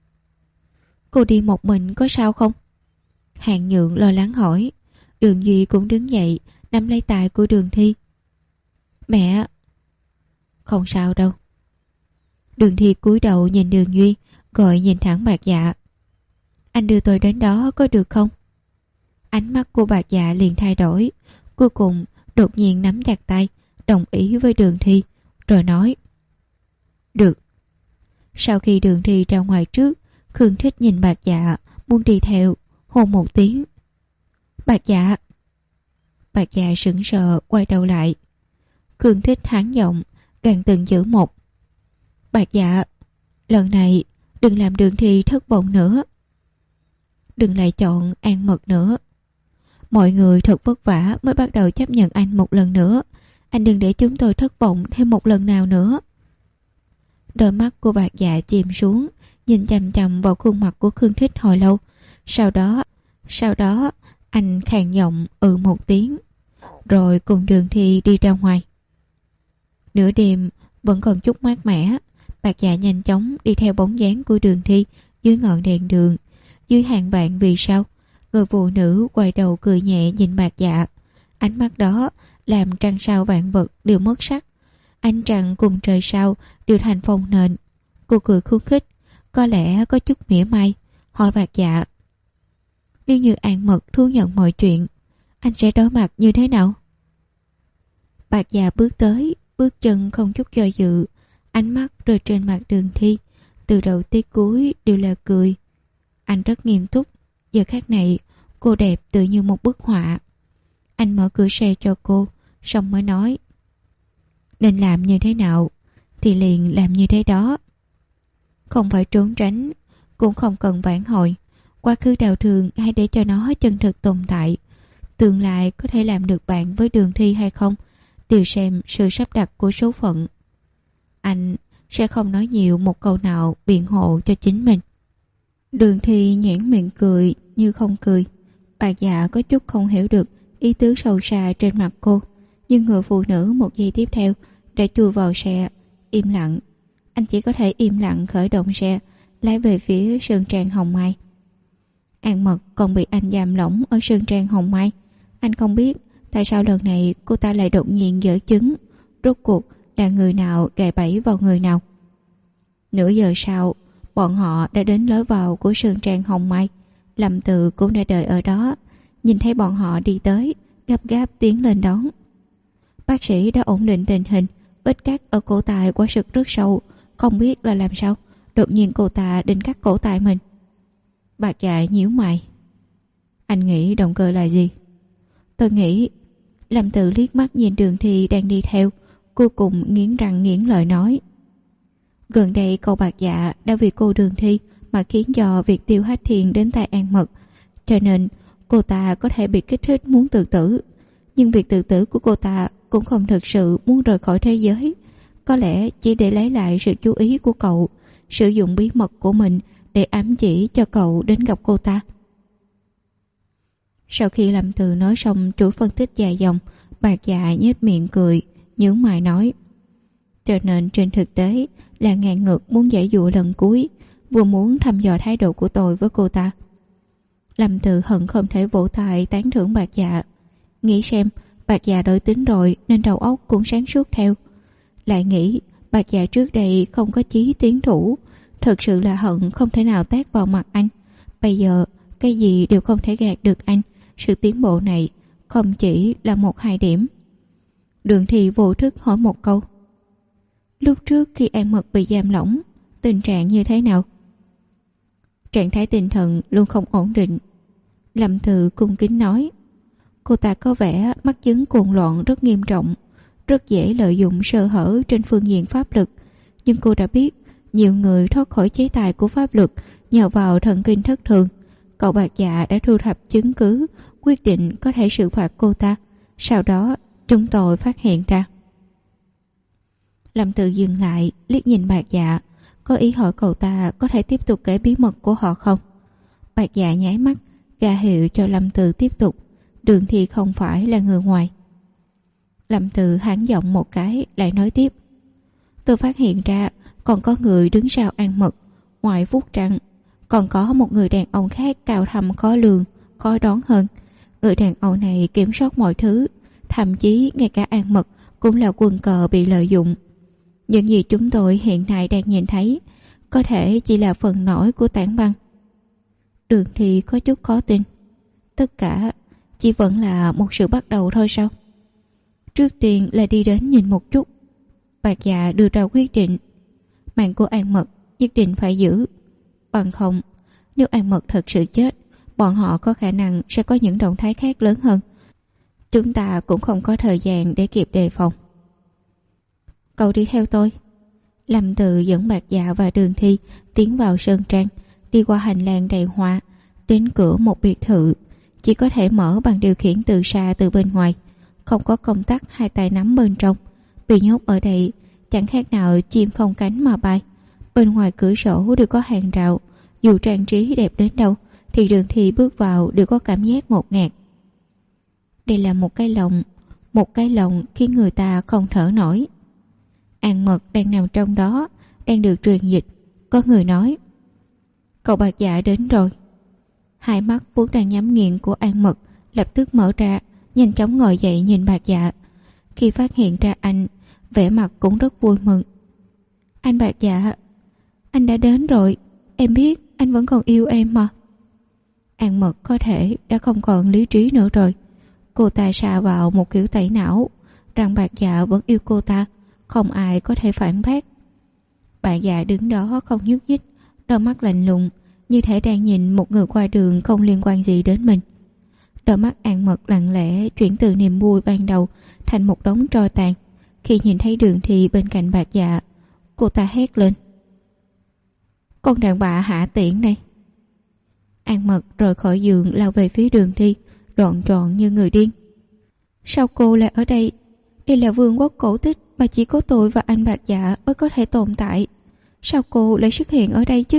Cô đi một mình có sao không? Hạng Nhượng lo lắng hỏi. Đường Duy cũng đứng dậy, nắm lấy tay của Đường Thi. Mẹ... Không sao đâu. Đường Thi cúi đầu nhìn Đường Duy, gọi nhìn thẳng Bạc Dạ. Anh đưa tôi đến đó có được không? Ánh mắt của Bạc Dạ liền thay đổi, cuối cùng đột nhiên nắm chặt tay, đồng ý với Đường Thi, rồi nói. Được. Sau khi Đường Thi ra ngoài trước, Khương Thích nhìn Bạc Dạ, muốn đi theo, hôn một tiếng. Bạc Dạ. Bạc Dạ sững sờ quay đầu lại. Khương Thích hắng giọng, càng từng chữ một. Bạc Dạ, lần này đừng làm Đường Thi thất vọng nữa. Đừng lại chọn An Mật nữa. Mọi người thật vất vả mới bắt đầu chấp nhận anh một lần nữa. Anh đừng để chúng tôi thất vọng thêm một lần nào nữa. Đôi mắt của Bạc Dạ chìm xuống, nhìn chằm chằm vào khuôn mặt của Khương Thích hồi lâu. Sau đó, sau đó anh khàn giọng ừ một tiếng, rồi cùng Đường Thi đi ra ngoài. Nửa đêm vẫn còn chút mát mẻ. Bạc Dạ nhanh chóng đi theo bóng dáng của Đường Thi dưới ngọn đèn đường. Dưới hàng vạn vì sao, người phụ nữ quay đầu cười nhẹ nhìn Bạc Dạ. Ánh mắt đó làm trăng sao vạn vật đều mất sắc. Ánh trăng cùng trời sao đều thành phồng nền. Cô cười khúc khích, có lẽ có chút mỉa mai, hỏi Bạc Dạ. Nếu như An Mật thú nhận mọi chuyện, anh sẽ đối mặt như thế nào? Bạc Dạ bước tới, bước chân không chút do dự, ánh mắt rơi trên mặt Đường Thi, từ đầu tới cuối đều là cười. Anh rất nghiêm túc. Giờ khắc này cô đẹp tự như một bức họa. Anh mở cửa xe cho cô, xong mới nói. Nên làm như thế nào thì liền làm như thế đó. Không phải trốn tránh, cũng không cần vãn hồi. Quá khứ đau thương hãy để cho nó chân thực tồn tại. Tương lai có thể làm được bạn với Đường Thi hay không, đều xem sự sắp đặt của số phận. Anh sẽ không nói nhiều một câu nào biện hộ cho chính mình. Đường Thi nhoẻn miệng cười như không cười. Bạc Dạ có chút không hiểu được ý tứ sâu xa trên mặt cô, nhưng người phụ nữ một giây tiếp theo đã chui vào xe, im lặng. Anh chỉ có thể im lặng khởi động xe, lái về phía Sơn Trang Hồng Mai. An Mật còn bị anh giam lỏng ở Sơn Trang Hồng Mai. Anh không biết tại sao lần này cô ta lại đột nhiên dở chứng. Rốt cuộc là người nào gài bẫy vào người nào. Nửa giờ sau, bọn họ đã đến lối vào của Sơn Trang Hồng Mai. Lâm Từ cũng đã đợi ở đó, nhìn thấy bọn họ đi tới, gấp gáp tiến lên đón. Bác sĩ đã ổn định tình hình, vết cắt ở cổ tay quá sực rất sâu, không biết là làm sao, đột nhiên cô ta định cắt cổ tay mình. Bạc Dạ nhíu mày. Anh nghĩ động cơ là gì? Tôi nghĩ... Lâm Từ liếc mắt nhìn Đường Thi đang đi theo, cuối cùng nghiến răng nghiến lợi nói. Gần đây cậu Bạc Dạ đã vì cô Đường Thi mà khiến cho việc Tiêu Hách Thiền đến tay An Mật, cho nên cô ta có thể bị kích thích muốn tự tử. Nhưng việc tự tử của cô ta cũng không thực sự muốn rời khỏi thế giới, có lẽ chỉ để lấy lại sự chú ý của cậu, sử dụng bí mật của mình để ám chỉ cho cậu đến gặp cô ta. Sau khi Lâm Từ nói xong chuỗi phân tích dài dòng, Bạc Dạ nhếch miệng cười, nhướng mày nói. Cho nên trên thực tế là ngàn ngược muốn giải dụa lần cuối, vừa muốn thăm dò thái độ của tôi với cô ta. Lâm Từ hận không thể vỗ tay tán thưởng Bạc Dạ. Nghĩ xem, Bạc Dạ đổi tính rồi nên đầu óc cũng sáng suốt theo. Lại nghĩ Bạc Dạ trước đây không có chí tiến thủ, thật sự là hận không thể nào tát vào mặt anh. Bây giờ cái gì đều không thể gạt được anh. Sự tiến bộ này không chỉ là một hai điểm. Đường Thi vô thức hỏi một câu. Lúc trước khi An Mật bị giam lỏng, tình trạng như thế nào? Trạng thái tinh thần luôn không ổn định. Lâm Từ cung kính nói. Cô ta có vẻ mắc chứng cuồng loạn rất nghiêm trọng, rất dễ lợi dụng sơ hở trên phương diện pháp lực. Nhưng cô đã biết nhiều người thoát khỏi chế tài của pháp luật nhờ vào thần kinh thất thường. Cậu Bạc Dạ đã thu thập chứng cứ, quyết định có thể xử phạt cô ta. Sau đó chúng tôi phát hiện ra. Lâm Từ dừng lại, liếc nhìn Bạc Dạ, có ý hỏi cậu ta có thể tiếp tục kể bí mật của họ không. Bạc Dạ nháy mắt, ra hiệu cho Lâm Từ tiếp tục. Đường Thi không phải là người ngoài. Lâm Từ háng giọng một cái, lại nói tiếp. Tôi phát hiện ra còn có người đứng sau An Mật. Ngoài Phúc Trăng, còn có một người đàn ông khác cao thâm khó lường, khó đoán hơn. Người đàn ông này kiểm soát mọi thứ, thậm chí ngay cả An Mật cũng là quân cờ bị lợi dụng. Những gì chúng tôi hiện nay đang nhìn thấy có thể chỉ là phần nổi của tảng băng. Đường Thi có chút khó tin. Tất cả chỉ vẫn là một sự bắt đầu thôi sao? Trước tiên là đi đến nhìn một chút. Bạc Dạ đưa ra quyết định. Mạng của An Mật nhất định phải giữ. Bằng không, nếu An Mật thật sự chết, bọn họ có khả năng sẽ có những động thái khác lớn hơn. Chúng ta cũng không có thời gian để kịp đề phòng. Cậu đi theo tôi. Lâm Từ dẫn Bạc Dạ và Đường Thi tiến vào sơn trang, đi qua hành lang đầy hoa, đến cửa một biệt thự. Chỉ có thể mở bằng điều khiển từ xa từ bên ngoài, không có công tắc hai tay nắm bên trong. Bị nhốt ở đây chẳng khác nào chim không cánh mà bay. Bên ngoài cửa sổ đều có hàng rào, dù trang trí đẹp đến đâu thì Đường Thi bước vào đều có cảm giác ngột ngạt. Đây là một cái lồng, một cái lồng khiến người ta không thở nổi. An Mật đang nằm trong đó, đang được truyền dịch. Có người nói, cậu Bạc Dạ đến rồi. Hai mắt vốn đang nhắm nghiền của An Mật lập tức mở ra, nhanh chóng ngồi dậy nhìn Bạc Dạ. Khi phát hiện ra anh, vẻ mặt cũng rất vui mừng. Anh Bạc Dạ, anh đã đến rồi. Em biết anh vẫn còn yêu em mà. An Mật có thể đã không còn lý trí nữa rồi. Cô ta sa vào một kiểu tẩy não, rằng Bạc Dạ vẫn yêu cô ta, không ai có thể phản bác. Bạc Dạ đứng đó không nhúc nhích, đôi mắt lạnh lùng, như thể đang nhìn một người qua đường không liên quan gì đến mình. Đôi mắt An Mật lặng lẽ chuyển từ niềm vui ban đầu thành một đống tro tàn. Khi nhìn thấy Đường Thi bên cạnh Bạc Dạ, cô ta hét lên. Con đàn bà hạ tiện này. An Mật rời khỏi giường lao về phía Đường Thi, loạn trọn như người điên. Sao cô lại ở đây? Đây là vương quốc cổ tích mà chỉ có tôi và anh Bạc Dạ mới có thể tồn tại. Sao cô lại xuất hiện ở đây chứ?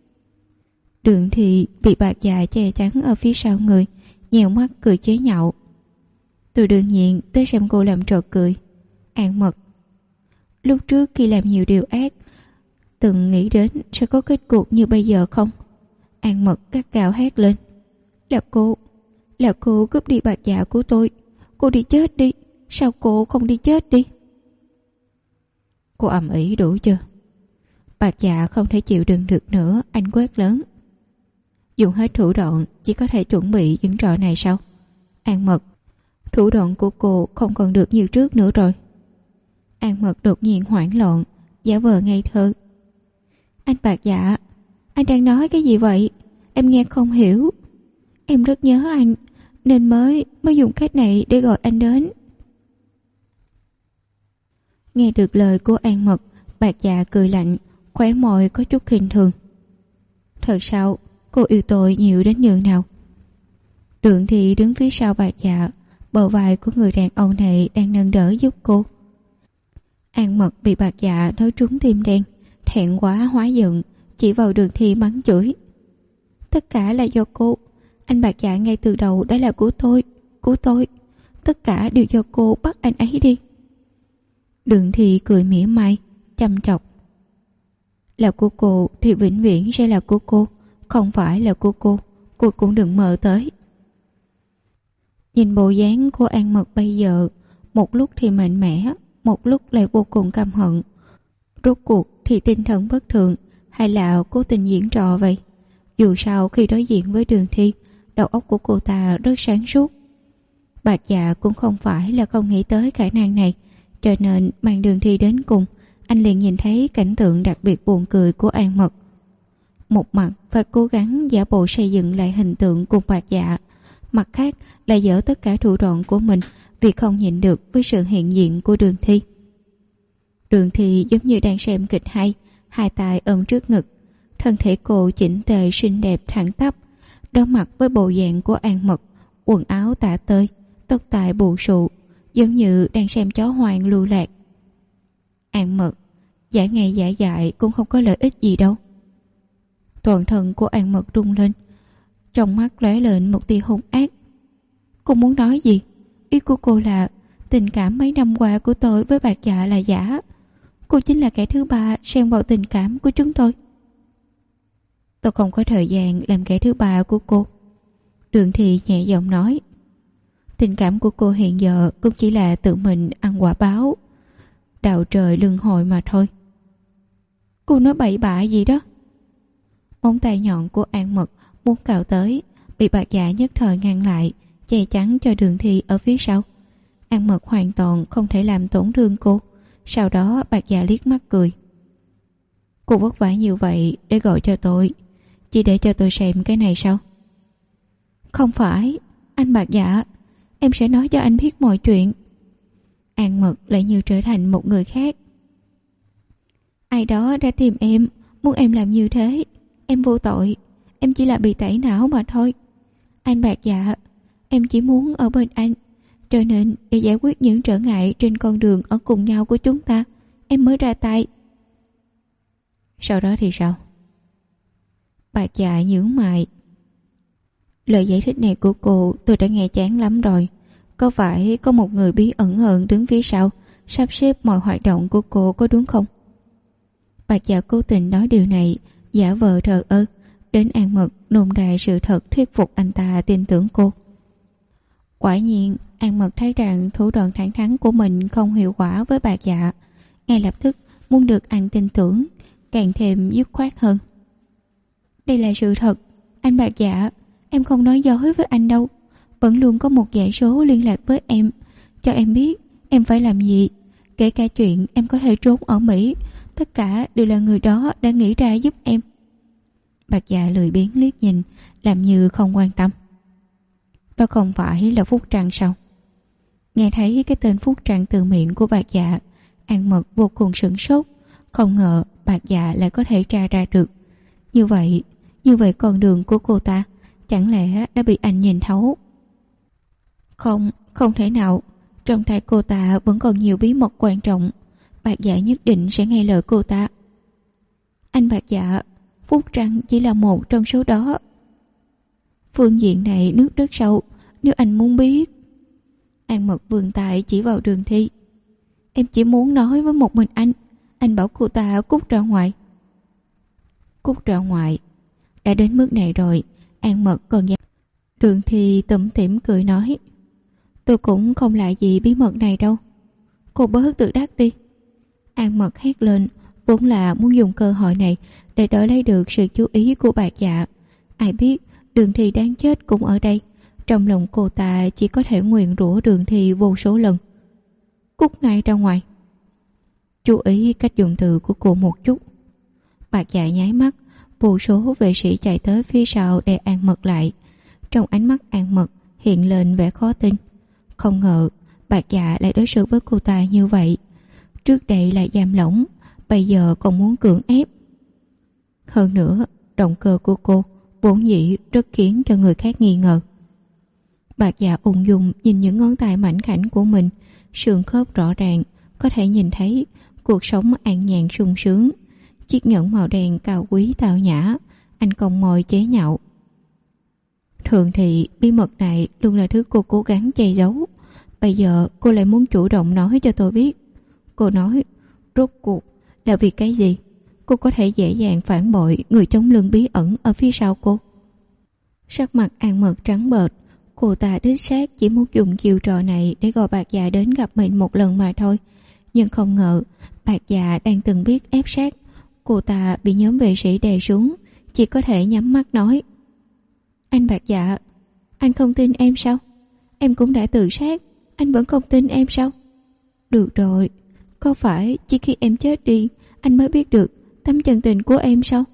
Đường Thi bị Bạc Dạ che chắn ở phía sau người, nhèo mắt cười chế nhạo. Tôi đương nhiên tới xem cô làm trò cười. An Mật, lúc trước khi làm nhiều điều ác, từng nghĩ đến sẽ có kết cục như bây giờ không? An Mật cắt gào hét lên. Là cô, là cô cướp đi Bạc Dạ của tôi. Cô đi chết đi. Sao cô không đi chết đi? Cô ầm ĩ đủ chưa? Bạc Dạ không thể chịu đựng được nữa, anh quát lớn. Dùng hết thủ đoạn, chỉ có thể chuẩn bị những trò này sao? An Mật, thủ đoạn của cô không còn được như trước nữa rồi. An Mật đột nhiên hoảng loạn, giả vờ ngây thơ. Anh Bạc Dạ, anh đang nói cái gì vậy? Em nghe không hiểu. Em rất nhớ anh, nên mới mới dùng cách này để gọi anh đến. Nghe được lời của An Mật, Bạc Dạ cười lạnh, khóe môi có chút khinh thường. Thật sao, cô yêu tôi nhiều đến nhường nào? Đường Thị đứng phía sau Bạc Dạ, bờ vai của người đàn ông này đang nâng đỡ giúp cô. An Mật bị Bạc Dạ nói trúng tim đen, thẹn quá hóa giận, chỉ vào Đường Thị mắng chửi. Tất cả là do cô. Anh Bạc Dạ ngay từ đầu đã là của tôi, của tôi. Tất cả đều do cô bắt anh ấy đi. Đường Thị cười mỉa mai, chăm chọc. Là của cô thì vĩnh viễn sẽ là của cô, không phải là của cô, cô cũng đừng mơ tới. Nhìn bộ dáng của An Mật bây giờ, một lúc thì mạnh mẽ, một lúc lại vô cùng căm hận. Rốt cuộc thì tinh thần bất thường, hay là cố tình diễn trò vậy? Dù sao khi đối diện với Đường Thi, đầu óc của cô ta rất sáng suốt. Bạc Dạ cũng không phải là không nghĩ tới khả năng này, cho nên mang Đường Thi đến cùng, anh liền nhìn thấy cảnh tượng đặc biệt buồn cười của An Mật. Một mặt phải cố gắng giả bộ xây dựng lại hình tượng cùng Bạc Dạ, mặt khác lại dở tất cả thủ đoạn của mình vì không nhịn được với sự hiện diện của Đường Thi. Đường Thi giống như đang xem kịch hay, hai tay ôm trước ngực, thân thể cô chỉnh tề xinh đẹp thẳng tắp, đối mặt với bộ dạng của An Mật, quần áo tả tơi, tóc tai bù xù, giống như đang xem chó hoang lưu lạc. An Mật, giả ngay giả dại cũng không có lợi ích gì đâu. Toàn thân của An Mật rung lên, trong mắt lóe lên một tia hung ác. Cô muốn nói gì? Ý của cô là tình cảm mấy năm qua của tôi với Bạc Dạ là giả. Cô chính là kẻ thứ ba xen vào tình cảm của chúng tôi. Tôi không có thời gian làm kẻ thứ ba của cô. Đường Thị nhẹ giọng nói. Tình cảm của cô hiện giờ cũng chỉ là tự mình ăn quả báo, đạo trời luân hồi mà thôi. Cô nói bậy bạ gì đó? Móng tay nhọn của An Mật muốn cào tới, bị Bạc Dạ nhất thời ngăn lại, che chắn cho Đường Thi ở phía sau. An Mật hoàn toàn không thể làm tổn thương cô. Sau đó Bạc Dạ liếc mắt cười. Cô vất vả như vậy để gọi cho tôi, chỉ để cho tôi xem cái này sao? Không phải, anh Bạc Dạ, em sẽ nói cho anh biết mọi chuyện. An Mật lại như trở thành một người khác. Ai đó đã tìm em, muốn em làm như thế. Em vô tội, em chỉ là bị tẩy não mà thôi. Anh Bạc Dạ, em chỉ muốn ở bên anh, cho nên để giải quyết những trở ngại trên con đường ở cùng nhau của chúng ta, em mới ra tay. Sau đó thì sao? Bạc Dạ nhướng mày. Lời giải thích này của cô tôi đã nghe chán lắm rồi. Có phải có một người bí ẩn hơn đứng phía sau sắp xếp mọi hoạt động của cô có đúng không? Bạc Dạ cố tình nói điều này, giả vờ thờ ơ, đến An Mật nôn ra sự thật thuyết phục anh ta tin tưởng cô. Quả nhiên An Mật thấy rằng thủ đoạn thẳng thắn của mình không hiệu quả với Bạc Dạ, ngay lập tức muốn được anh tin tưởng, càng thêm dứt khoát hơn. Đây là sự thật, anh Bạc Dạ, em không nói dối với anh đâu. Vẫn luôn có một dãy số liên lạc với em, cho em biết em phải làm gì. Kể cả chuyện em có thể trốn ở Mỹ, tất cả đều là người đó đã nghĩ ra giúp em. Bạc Dạ lười biếng liếc nhìn, làm như không quan tâm. Đó không phải là Phúc Trăng sao? Nghe thấy cái tên Phúc Trăng từ miệng của Bạc Dạ, An Mật vô cùng sửng sốt. Không ngờ Bạc Dạ lại có thể tra ra được. Như vậy, như vậy con đường của cô ta chẳng lẽ đã bị anh nhìn thấu? Không, không thể nào. Trong tay cô ta vẫn còn nhiều bí mật quan trọng. Bạc Dạ nhất định sẽ nghe lời cô ta. Anh Bạc Dạ, Phúc Trăng chỉ là một trong số đó. Phương diện này nước rất sâu, nếu anh muốn biết. An Mật vươn tay chỉ vào Đường Thi. Em chỉ muốn nói với một mình anh. Anh bảo cô ta cút ra ngoài. Cút ra ngoài? Đã đến mức này rồi, An Mật còn dám. Đường Thi tủm tỉm cười nói. Tôi cũng không lại gì bí mật này đâu. Cô bớt tự đắc đi. An Mật hét lên, vốn là muốn dùng cơ hội này để đổi lấy được sự chú ý của Bạc Dạ. Ai biết Đường Thi đáng chết cũng ở đây. Trong lòng cô ta chỉ có thể nguyền rủa Đường Thi vô số lần. Cút ngay ra ngoài. Chú ý cách dùng từ của cô một chút. Bạc Dạ nháy mắt, vô số vệ sĩ chạy tới phía sau để An Mật lại. Trong ánh mắt An Mật hiện lên vẻ khó tin. Không ngờ Bạc Dạ lại đối xử với cô ta như vậy. Trước đây là giam lỏng, bây giờ còn muốn cưỡng ép. Hơn nữa, động cơ của cô vốn dĩ rất khiến cho người khác nghi ngờ. Bạc Dạ ung dung nhìn những ngón tay mảnh khảnh của mình, xương khớp rõ ràng, có thể nhìn thấy cuộc sống an nhàn sung sướng. Chiếc nhẫn màu đen cao quý tao nhã, anh cong môi chế nhạo. Thường thì bí mật này luôn là thứ cô cố gắng che giấu. Bây giờ cô lại muốn chủ động nói cho tôi biết. Cô nói, rốt cuộc là vì cái gì? Cô có thể dễ dàng phản bội người chống lưng bí ẩn ở phía sau cô. Sắc mặt An Mật trắng bệch. Cô ta đích xác chỉ muốn dùng chiêu trò này để gọi Bạc Dạ đến gặp mình một lần mà thôi. Nhưng không ngờ Bạc Dạ đang từng biết ép sát. Cô ta bị nhóm vệ sĩ đè xuống, chỉ có thể nhắm mắt nói, anh Bạc Dạ, anh không tin em sao? Em cũng đã tự sát, anh vẫn không tin em sao? Được rồi, có phải chỉ khi em chết đi anh mới biết được tấm chân tình của em sao?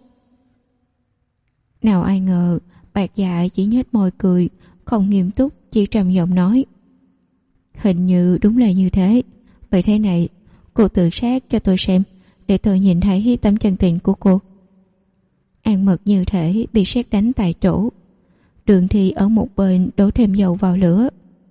Nào ai ngờ Bạc Dạ chỉ nhếch môi cười, không nghiêm túc, chỉ trầm giọng nói, hình như đúng là như thế. Vậy thế này, cô tự sát cho tôi xem, để tôi nhìn thấy tấm chân tình của cô. An Mật như thể bị sét đánh tại chỗ. Đường Thi ở một bên đổ thêm dầu vào lửa.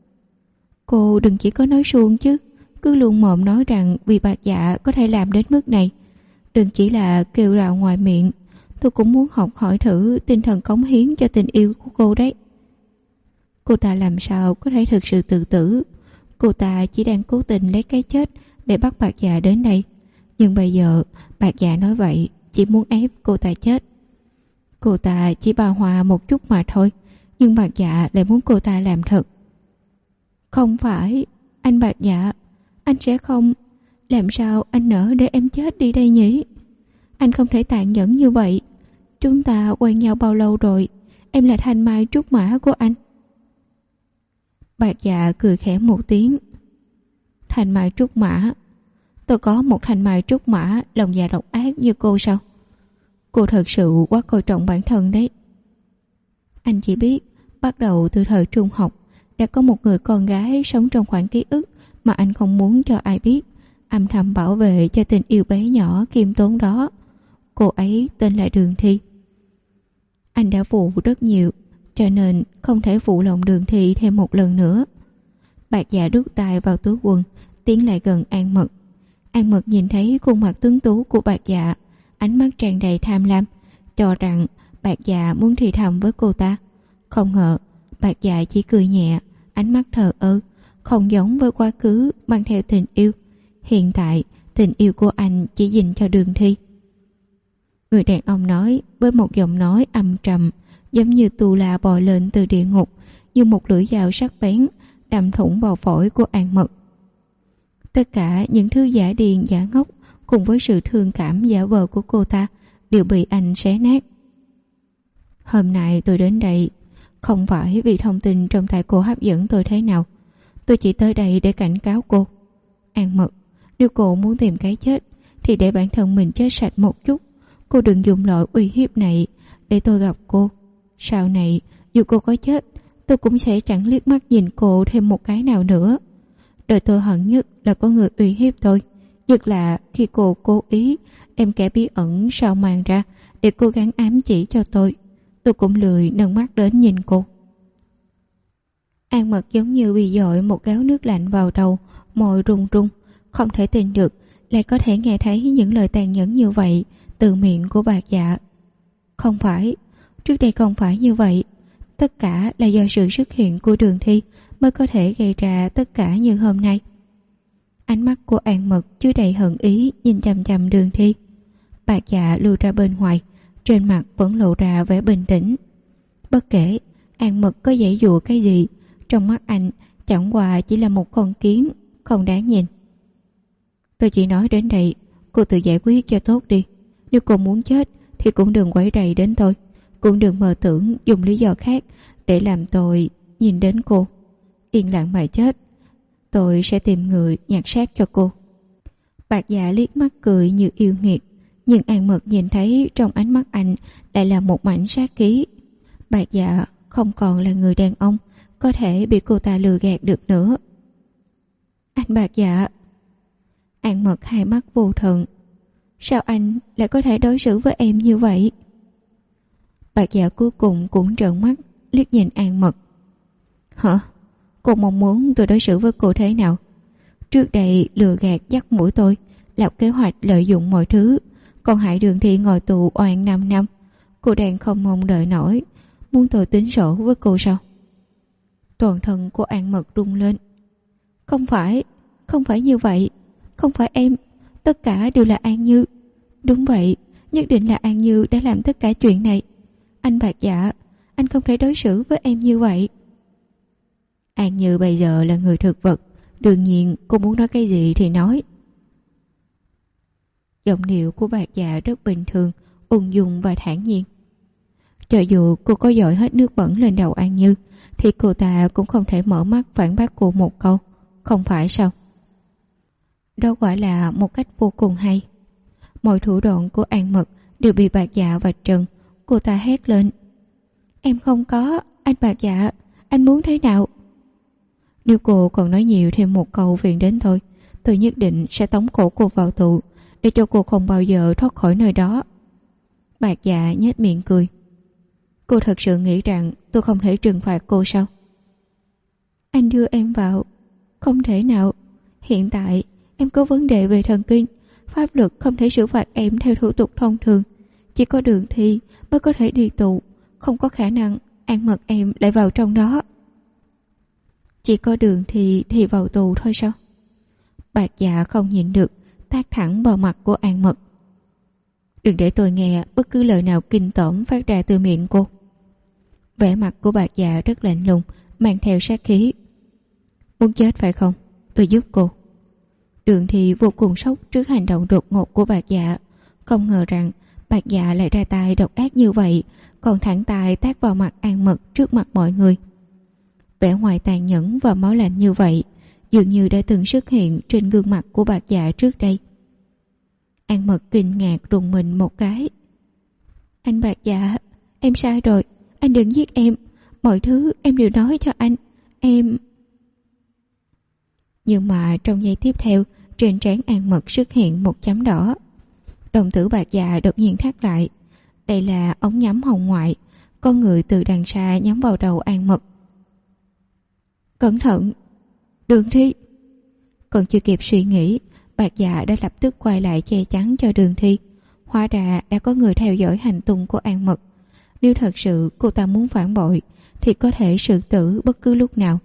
Cô đừng chỉ có nói suông chứ, cứ luôn mồm nói rằng vì Bạc Dạ có thể làm đến mức này. Đừng chỉ là kêu rào ngoài miệng. Tôi cũng muốn học hỏi thử tinh thần cống hiến cho tình yêu của cô đấy. Cô ta làm sao có thể thực sự tự tử? Cô ta chỉ đang cố tình lấy cái chết để bắt Bạc Dạ đến đây. Nhưng bây giờ Bạc Dạ nói vậy, chỉ muốn ép cô ta chết. Cô ta chỉ bao hòa một chút mà thôi, nhưng Bạc Dạ lại muốn cô ta làm thật. Không phải, anh Bạc Dạ, anh sẽ không. Làm sao anh nỡ để em chết đi đây nhỉ? Anh không thể tàn nhẫn như vậy. Chúng ta quen nhau bao lâu rồi? Em là thanh mai trúc mã của anh. Bạc Dạ cười khẽ một tiếng. Thanh mai trúc mã? Tôi có một thanh mai trúc mã lòng dạ độc ác như cô sao? Cô thật sự quá coi trọng bản thân đấy. Anh chỉ biết bắt đầu từ thời trung học đã có một người con gái sống trong khoảng ký ức mà anh không muốn cho ai biết, âm thầm bảo vệ cho tình yêu bé nhỏ khiêm tốn đó. Cô ấy tên là Đường Thi. Anh đã phụ rất nhiều, cho nên không thể phụ lòng Đường Thi thêm một lần nữa. Bạc Dạ đút tay vào túi quần, tiến lại gần An Mật. An Mật nhìn thấy khuôn mặt tuấn tú của Bạc Dạ, ánh mắt tràn đầy tham lam, cho rằng Bạc Dạ muốn thì thầm với cô ta. Không ngờ Bạc Dạ chỉ cười nhẹ, ánh mắt thờ ơ, không giống với quá khứ mang theo tình yêu. Hiện tại tình yêu của anh chỉ dành cho Đường Thi. Người đàn ông nói với một giọng nói âm trầm, giống như tù la bò lên từ địa ngục, như một lưỡi dao sắc bén đâm thủng vào phổi của An Mật. Tất cả những thứ giả điên giả ngốc cùng với sự thương cảm giả vờ của cô ta đều bị anh xé nát. Hôm nay tôi đến đây không phải vì thông tin trong tay cô hấp dẫn tôi thế nào. Tôi chỉ tới đây để cảnh cáo cô. An Mật, nếu cô muốn tìm cái chết thì để bản thân mình chết sạch một chút. Cô đừng dùng loại uy hiếp này để tôi gặp cô. Sau này dù cô có chết, tôi cũng sẽ chẳng liếc mắt nhìn cô thêm một cái nào nữa. Đời tôi hận nhất là có người uy hiếp tôi, nhất là khi cô cố ý đem kẻ bí ẩn sao màn ra để cố gắng ám chỉ cho tôi. Tôi cũng lười nâng mắt đến nhìn cô. An Mật giống như bị dội một gáo nước lạnh vào đầu, môi run run, không thể tin được lại có thể nghe thấy những lời tàn nhẫn như vậy từ miệng của Bạc Dạ. Không phải, trước đây không phải như vậy. Tất cả là do sự xuất hiện của Đường Thi mới có thể gây ra tất cả như hôm nay. Ánh mắt của An Mật chứa đầy hận ý nhìn chằm chằm Đường Thi. Bạc Dạ lùi ra bên ngoài, trên mặt vẫn lộ ra vẻ bình tĩnh. Bất kể An Mật có giãy giụa cái gì, trong mắt anh chẳng qua chỉ là một con kiến không đáng nhìn. Tôi chỉ nói đến đây, cô tự giải quyết cho tốt đi. Nếu cô muốn chết thì cũng đừng quấy rầy đến tôi, cũng đừng mơ tưởng dùng lý do khác để làm tôi nhìn đến cô. Yên lặng mà chết. Tôi sẽ tìm người nhặt xác cho cô. Bạc Dạ liếc mắt cười như yêu nghiệt, nhưng An Mật nhìn thấy trong ánh mắt anh lại là một mảnh sát khí. Bạc Dạ không còn là người đàn ông có thể bị cô ta lừa gạt được nữa. Anh Bạc Dạ. An Mật hai mắt vô thần. Sao anh lại có thể đối xử với em như vậy? Bạc Dạ cuối cùng cũng trợn mắt liếc nhìn An Mật. Hả? Cô mong muốn tôi đối xử với cô thế nào? Trước đây lừa gạt dắt mũi tôi, lập kế hoạch lợi dụng mọi thứ, còn hại Đường Thi ngồi tù oan năm năm. Cô đang không mong đợi nổi, muốn tôi tính sổ với cô sao? Toàn thân của An Mật rung lên. Không phải, không phải như vậy. Không phải em, tất cả đều là An Như. Đúng vậy, nhất định là An Như đã làm tất cả chuyện này. Anh Bạc Dạ, anh không thể đối xử với em như vậy. An Như bây giờ là người thực vật, đương nhiên cô muốn nói cái gì thì nói. Giọng điệu của Bạc Dạ rất bình thường, ung dung và thản nhiên. Cho dù cô có dội hết nước bẩn lên đầu An Như thì cô ta cũng không thể mở mắt phản bác cô một câu. Không phải sao? Đó quả là một cách vô cùng hay. Mọi thủ đoạn của An Mật đều bị Bạc Dạ vạch trần. Cô ta hét lên. Em không có, anh Bạc Dạ, anh muốn thế nào? Nếu cô còn nói nhiều thêm một câu phiền đến thôi, tôi nhất định sẽ tống cổ cô vào tù, để cho cô không bao giờ thoát khỏi nơi đó. Bạc Dạ nhếch miệng cười. Cô thật sự nghĩ rằng tôi không thể trừng phạt cô sao? Anh đưa em vào. Không thể nào. Hiện tại em có vấn đề về thần kinh, pháp luật không thể xử phạt em theo thủ tục thông thường. Chỉ có Đường Thi mới có thể đi tù, không có khả năng An Mật em lại vào trong đó. Chỉ có Đường Thi thì vào tù thôi sao? Bạc Dạ không nhịn được, tát thẳng vào mặt của An Mật. Đừng để tôi nghe bất cứ lời nào kinh tởm phát ra từ miệng cô. Vẻ mặt của Bạc Dạ rất lạnh lùng, mang theo sát khí. Muốn chết phải không? Tôi giúp cô. Đường Thi vô cùng sốc trước hành động đột ngột của Bạc Dạ. Không ngờ rằng Bạc Dạ lại ra tay độc ác như vậy, còn thẳng tay tát vào mặt An Mật trước mặt mọi người. Vẻ ngoài tàn nhẫn và máu lạnh như vậy dường như đã từng xuất hiện trên gương mặt của Bạc Dạ trước đây. An Mật kinh ngạc rùng mình một cái. Anh Bạc Dạ, em sai rồi, anh đừng giết em. Mọi thứ em đều nói cho anh. Em... Nhưng mà trong giây tiếp theo, trên trán An Mật xuất hiện một chấm đỏ. Đồng tử Bạc Dạ đột nhiên thắt lại. Đây là ống nhắm hồng ngoại. Con người từ đằng xa nhắm vào đầu An Mật. Cẩn thận! Đường Thi! Còn chưa kịp suy nghĩ, Bạc Dạ đã lập tức quay lại che chắn cho Đường Thi. Hóa ra đã có người theo dõi hành tung của An Mật. Nếu thật sự cô ta muốn phản bội thì có thể xử tử bất cứ lúc nào.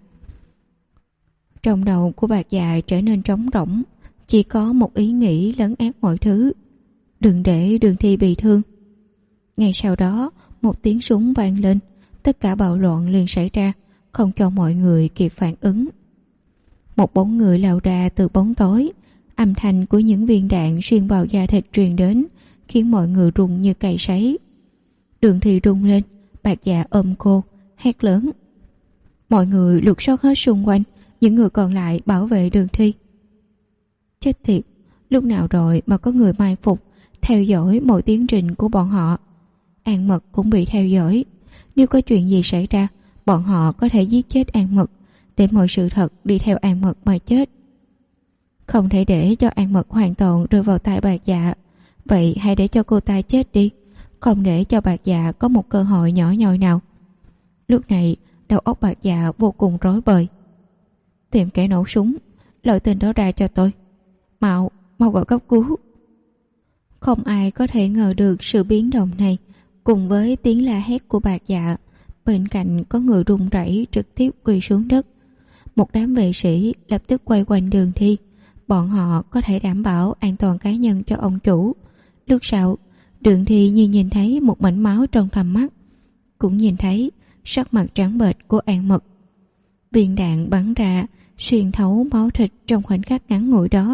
Trong đầu của Bạc Dạ trở nên trống rỗng, chỉ có một ý nghĩ lấn át mọi thứ. Đừng để Đường Thi bị thương. Ngay sau đó, một tiếng súng vang lên, tất cả bạo loạn liền xảy ra, không cho mọi người kịp phản ứng. Một bóng người lao ra từ bóng tối, âm thanh của những viên đạn xuyên vào da thịt truyền đến, khiến mọi người run như cày sấy. Đường Thi rung lên, Bạc Dạ ôm cô, hét lớn. Mọi người lục soát hết xung quanh, những người còn lại bảo vệ Đường Thi. Chết tiệt, lúc nào rồi mà có người mai phục, theo dõi mọi tiến trình của bọn họ. An Mật cũng bị theo dõi. Nếu có chuyện gì xảy ra, bọn họ có thể giết chết An Mật, để mọi sự thật đi theo An Mật mà chết. Không thể để cho An Mật hoàn toàn rơi vào tay Bạc Dạ. Vậy hãy để cho cô ta chết đi, không để cho Bạc Dạ có một cơ hội nhỏ nhoi nào. Lúc này đầu óc Bạc Dạ vô cùng rối bời. Tìm kẻ nổ súng, loại tên đó ra cho tôi. Mau, mau gọi cấp cứu. Không ai có thể ngờ được sự biến động này. Cùng với tiếng la hét của Bạc Dạ, bên cạnh có người run rẩy trực tiếp quỳ xuống đất. Một đám vệ sĩ lập tức quay quanh Đường Thi. Bọn họ có thể đảm bảo an toàn cá nhân cho ông chủ. Lúc sau, Đường Thi như nhìn thấy một mảnh máu trong tầm mắt, cũng nhìn thấy sắc mặt trắng bệch của An Mật. Viên đạn bắn ra xuyên thấu máu thịt trong khoảnh khắc ngắn ngủi đó,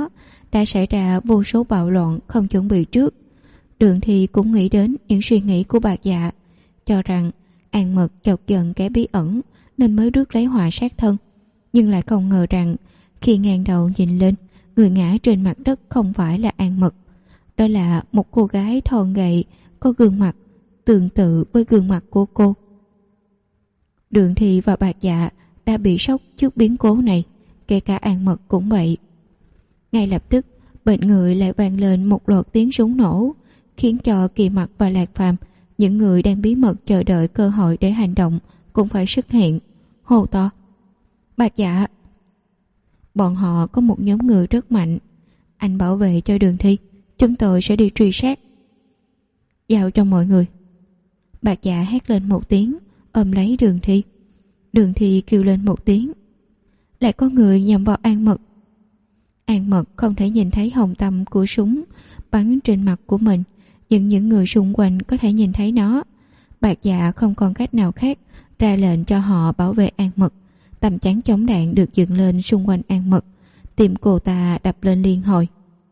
đã xảy ra vô số bạo loạn không chuẩn bị trước. Đường Thi cũng nghĩ đến những suy nghĩ của Bạc Dạ, cho rằng An Mật chọc giận kẻ bí ẩn nên mới rước lấy họa sát thân, nhưng lại không ngờ rằng khi ngang đầu nhìn lên, người ngã trên mặt đất không phải là An Mật, đó là một cô gái thon gầy có gương mặt tương tự với gương mặt của cô. Đường Thi và Bạc Dạ đã bị sốc trước biến cố này, kể cả An Mật cũng vậy. Ngay lập tức bên người lại vang lên một loạt tiếng súng nổ, khiến cho Kỳ Mặc và Lạc Phàm, những người đang bí mật chờ đợi cơ hội để hành động, cũng phải xuất hiện, hô to: Bạc Dạ! Bọn họ có một nhóm người rất mạnh, anh bảo vệ cho Đường Thi, chúng tôi sẽ đi truy sát. Giao cho mọi người. Bạc Dạ hét lên một tiếng, ôm lấy Đường Thi. Đường Thi kêu lên một tiếng. Lại có người nhằm vào An Mật. An Mật không thể nhìn thấy hồng tâm của súng bắn trên mặt của mình, nhưng những người xung quanh có thể nhìn thấy nó. Bạc Dạ không còn cách nào khác, ra lệnh cho họ bảo vệ An Mật. Tầm chắn chống đạn được dựng lên xung quanh An Mật, tim cô ta đập lên liên hồi.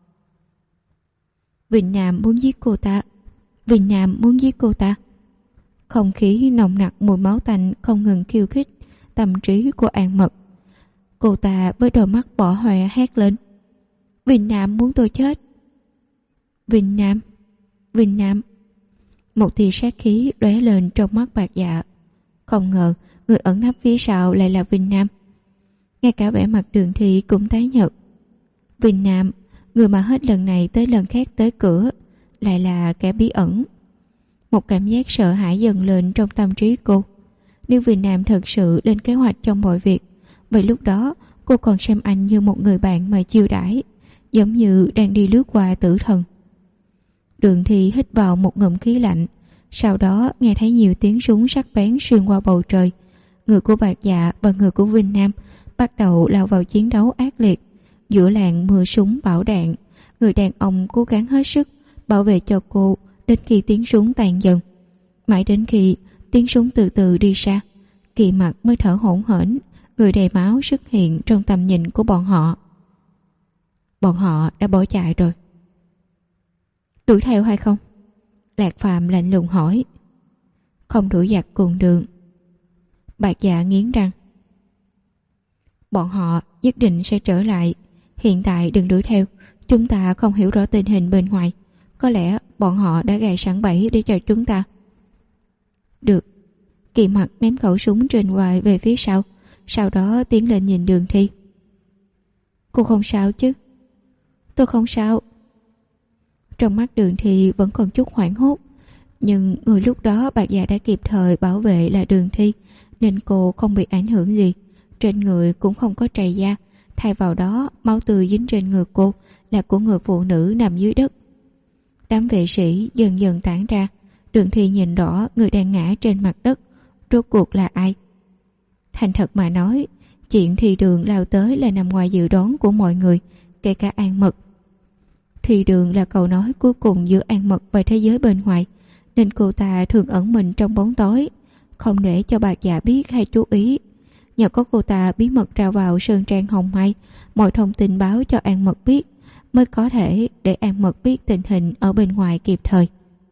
Vinh Nam muốn giết cô ta, Vinh Nam muốn giết cô ta. Không khí nồng nặc mùi máu tanh không ngừng khiêu khích tâm trí của An Mật. Cô ta với đôi mắt bỏ hoe hét lên: Vinh Nam muốn tôi chết. Vinh Nam, Vinh Nam. Một tia sát khí lóe lên trong mắt Bạc Dạ. Không ngờ người ẩn nấp phía sau lại là Vinh Nam. Ngay cả vẻ mặt Đường Thi cũng tái nhợt. Vinh Nam, người mà hết lần này tới lần khác tới cửa, lại là kẻ bí ẩn. Một cảm giác sợ hãi dần lên trong tâm trí cô. Nếu Vinh Nam thật sự lên kế hoạch trong mọi việc, vậy lúc đó cô còn xem anh như một người bạn mà chiêu đãi, giống như đang đi lướt qua tử thần. Đường Thi hít vào một ngụm khí lạnh, sau đó nghe thấy nhiều tiếng súng sắc bén xuyên qua bầu trời. Người của Bạc Dạ và người của Vinh Nam bắt đầu lao vào chiến đấu ác liệt. Giữa làn mưa súng bão đạn, người đàn ông cố gắng hết sức bảo vệ cho cô đến khi tiếng súng tàn dần. Mãi đến khi tiếng súng từ từ đi xa, Kỳ Mặc mới thở hổn hển, người đầy máu xuất hiện trong tầm nhìn của bọn họ. Bọn họ đã bỏ chạy rồi. Đuổi theo hay không? Lạc Phàm lạnh lùng hỏi. Không đuổi giặc cùng đường. Bạc Dạ nghiến răng. Bọn họ nhất định sẽ trở lại. Hiện tại đừng đuổi theo, chúng ta không hiểu rõ tình hình bên ngoài. Có lẽ bọn họ đã gài sẵn bẫy để cho chúng ta. Được. Kỳ Mặc ném khẩu súng trên vai về phía sau, sau đó tiến lên nhìn Đường Thi. Cô không sao chứ? Tôi không sao. Trong mắt Đường Thi vẫn còn chút hoảng hốt, nhưng người lúc đó Bạc Dạ đã kịp thời bảo vệ là Đường Thi, nên cô không bị ảnh hưởng gì. Trên người cũng không có trầy da, thay vào đó máu tươi dính trên người cô là của người phụ nữ nằm dưới đất. Đám vệ sĩ dần dần tản ra. Đường Thi nhìn rõ người đang ngã trên mặt đất rốt cuộc là ai. Thành thật mà nói, chuyện Thi Đường lao tới là nằm ngoài dự đoán của mọi người, kể cả An Mật. Thi Đường là câu nói cuối cùng giữa An Mật và thế giới bên ngoài, nên cô ta thường ẩn mình trong bóng tối, không để cho Bạc Dạ biết hay chú ý. Nhờ có cô ta bí mật ra vào sơn trang Hồng Mai, mọi thông tin báo cho An Mật biết, mới có thể để An Mật biết tình hình ở bên ngoài kịp thời.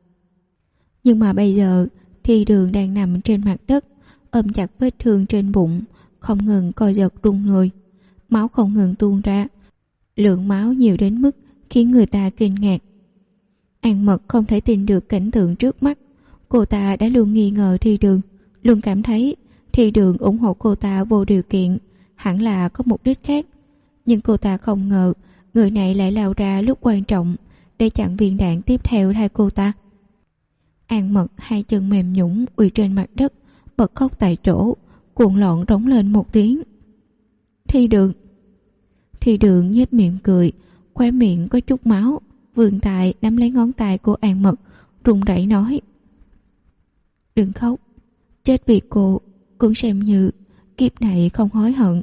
Nhưng mà bây giờ Thi Đường đang nằm trên mặt đất, ôm chặt vết thương trên bụng, không ngừng co giật run người. Máu không ngừng tuôn ra, lượng máu nhiều đến mức khiến người ta kinh ngạc. An Mật không thể tin được cảnh tượng trước mắt. Cô ta đã luôn nghi ngờ Thi Đường, luôn cảm thấy Thi Đường ủng hộ cô ta vô điều kiện, hẳn là có mục đích khác. Nhưng cô ta không ngờ người này lại lao ra lúc quan trọng để chặn viên đạn tiếp theo thay cô ta. An Mật hai chân mềm nhũn quỳ trên mặt đất, bật khóc tại chỗ, cuồng loạn rống lên một tiếng. Thi Đường. Thi Đường nhếch miệng cười, khóe miệng có chút máu, vươn tay nắm lấy ngón tay của An Mật, run rẩy nói: Đừng khóc, chết vì cô cũng xem như kiếp này không hối hận.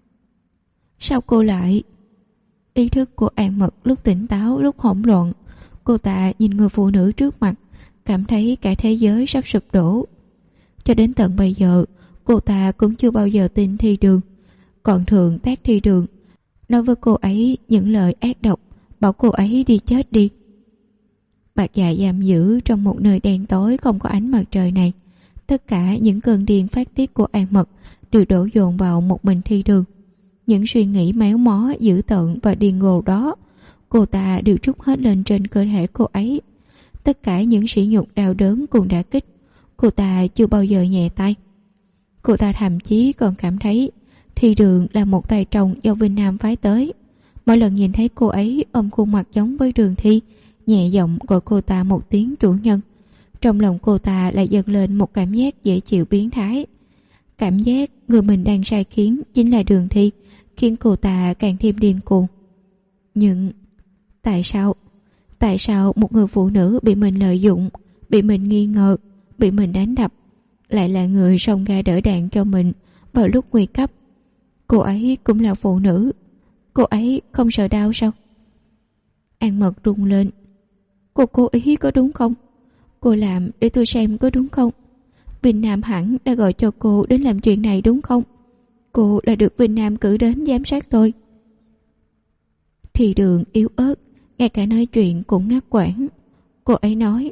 Sao cô lại? Ý thức của An Mật lúc tỉnh táo lúc hỗn loạn. Cô ta nhìn người phụ nữ trước mặt, cảm thấy cả thế giới sắp sụp đổ. Cho đến tận bây giờ, cô ta cũng chưa bao giờ tin Thi Đường, còn thường tác Thi Đường, nói với cô ấy những lời ác độc bảo cô ấy đi chết đi. Bạc Dạ giam giữ trong một nơi đen tối không có ánh mặt trời này. Tất cả những cơn điên phát tiết của An Mật đều đổ dồn vào một mình Thi Đường. Những suy nghĩ méo mó, dữ tợn và điên rồ đó, cô ta đều trút hết lên trên cơ thể cô ấy. Tất cả những sỉ nhục đau đớn cùng đả kích, cô ta chưa bao giờ nhẹ tay. Cô ta thậm chí còn cảm thấy Thi Đường là một tài trồng do Vinh Nam phái tới. Mỗi lần nhìn thấy cô ấy ôm khuôn mặt giống với Đường Thi, nhẹ giọng gọi cô ta một tiếng chủ nhân, trong lòng cô ta lại dâng lên một cảm giác dễ chịu biến thái. Cảm giác người mình đang sai khiến chính là Đường Thi khiến cô ta càng thêm điên cuồng. Nhưng tại sao Tại sao một người phụ nữ bị mình lợi dụng, bị mình nghi ngờ, bị mình đánh đập, lại là người xông ra đỡ đạn cho mình vào lúc nguy cấp? Cô ấy cũng là phụ nữ, cô ấy không sợ đau sao? An Mật rung lên. Cô cố ý có đúng không? Cô làm để tôi xem có đúng không? Vinh Nam hẳn đã gọi cho cô đến làm chuyện này đúng không? Cô là được Vinh Nam cử đến giám sát tôi. Thì Đường yếu ớt, ngay cả nói chuyện cũng ngắt quãng. Cô ấy nói: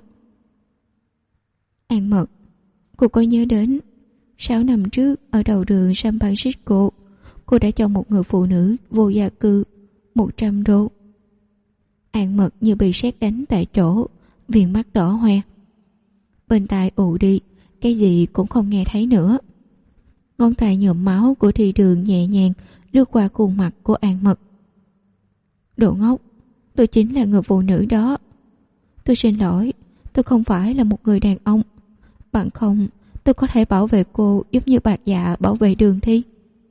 An Mật, cô có nhớ đến sáu năm trước ở đầu đường San Francisco, cô đã cho một người phụ nữ vô gia cư một trăm đô. An Mật như bị sét đánh tại chỗ, viền mắt đỏ hoe. Bên tai ù đi, cái gì cũng không nghe thấy nữa. Ngón tay nhuộm máu của Thi Đường nhẹ nhàng lướt qua khuôn mặt của An Mật. Đồ ngốc, tôi chính là người phụ nữ đó. Tôi xin lỗi, tôi không phải là một người đàn ông. Bằng không, tôi có thể bảo vệ cô giống như Bạc Dạ bảo vệ Đường Thi.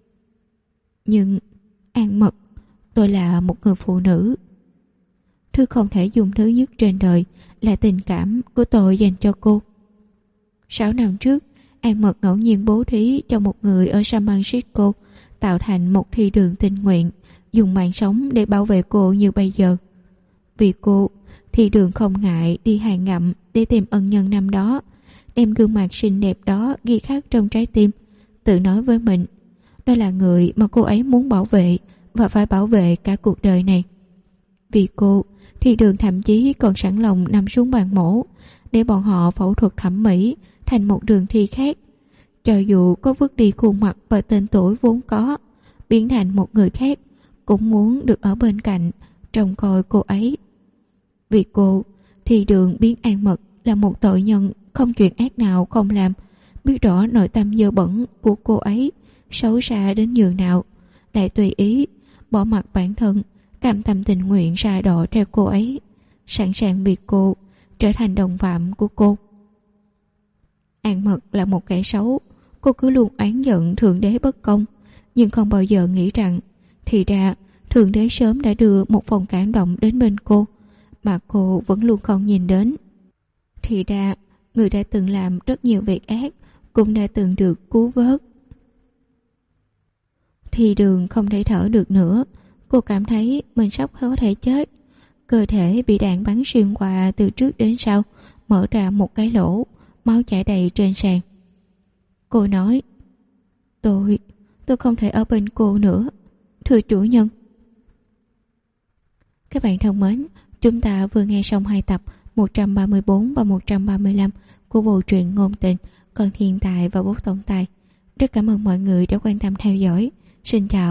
Nhưng, An Mật, tôi là một người phụ nữ. Thứ không thể dùng thứ nhất trên đời là tình cảm của tôi dành cho cô. Sáu năm trước, An Mật ngẫu nhiên bố thí cho một người ở San Francisco, tạo thành một Thi Đường tình nguyện, dùng mạng sống để bảo vệ cô như bây giờ. Vì cô, Thi Đường không ngại đi hàng ngậm để tìm ân nhân năm đó, đem gương mặt xinh đẹp đó ghi khắc trong trái tim, tự nói với mình, đó là người mà cô ấy muốn bảo vệ và phải bảo vệ cả cuộc đời này. Vì cô, Thi Đường thậm chí còn sẵn lòng nằm xuống bàn mổ để bọn họ phẫu thuật thẩm mỹ thành một Đường Thi khác, cho dù có vứt đi khuôn mặt và tên tuổi vốn có, biến thành một người khác, cũng muốn được ở bên cạnh trông coi cô ấy. Vì cô, Thi Đường biến An Mật là một tội nhân không chuyện ác nào không làm, biết rõ nội tâm dơ bẩn của cô ấy xấu xa đến nhường nào, lại tùy ý bỏ mặc bản thân, cam tâm tình nguyện ra đỏ theo cô ấy, sẵn sàng vì cô trở thành đồng phạm của cô. An Mật là một kẻ xấu, cô cứ luôn oán giận Thượng Đế bất công, nhưng không bao giờ nghĩ rằng thì ra Thượng Đế sớm đã đưa một vòng cảm động đến bên cô mà cô vẫn luôn không nhìn đến. Thì ra người đã từng làm rất nhiều việc ác cũng đã từng được cứu vớt. Thi Đường không thể thở được nữa, cô cảm thấy mình sắp có thể chết. Cơ thể bị đạn bắn xuyên qua từ trước đến sau, mở ra một cái lỗ, máu chảy đầy trên sàn. Cô nói: Tôi, tôi không thể ở bên cô nữa, thưa chủ nhân. Các bạn thân mến, chúng ta vừa nghe xong hai tập một trăm ba mươi bốn và một trăm ba mươi lăm của bộ truyện Ngôn Tình, Con Thiên Tài và Bố Tổng Tài. Rất cảm ơn mọi người đã quan tâm theo dõi. Xin chào.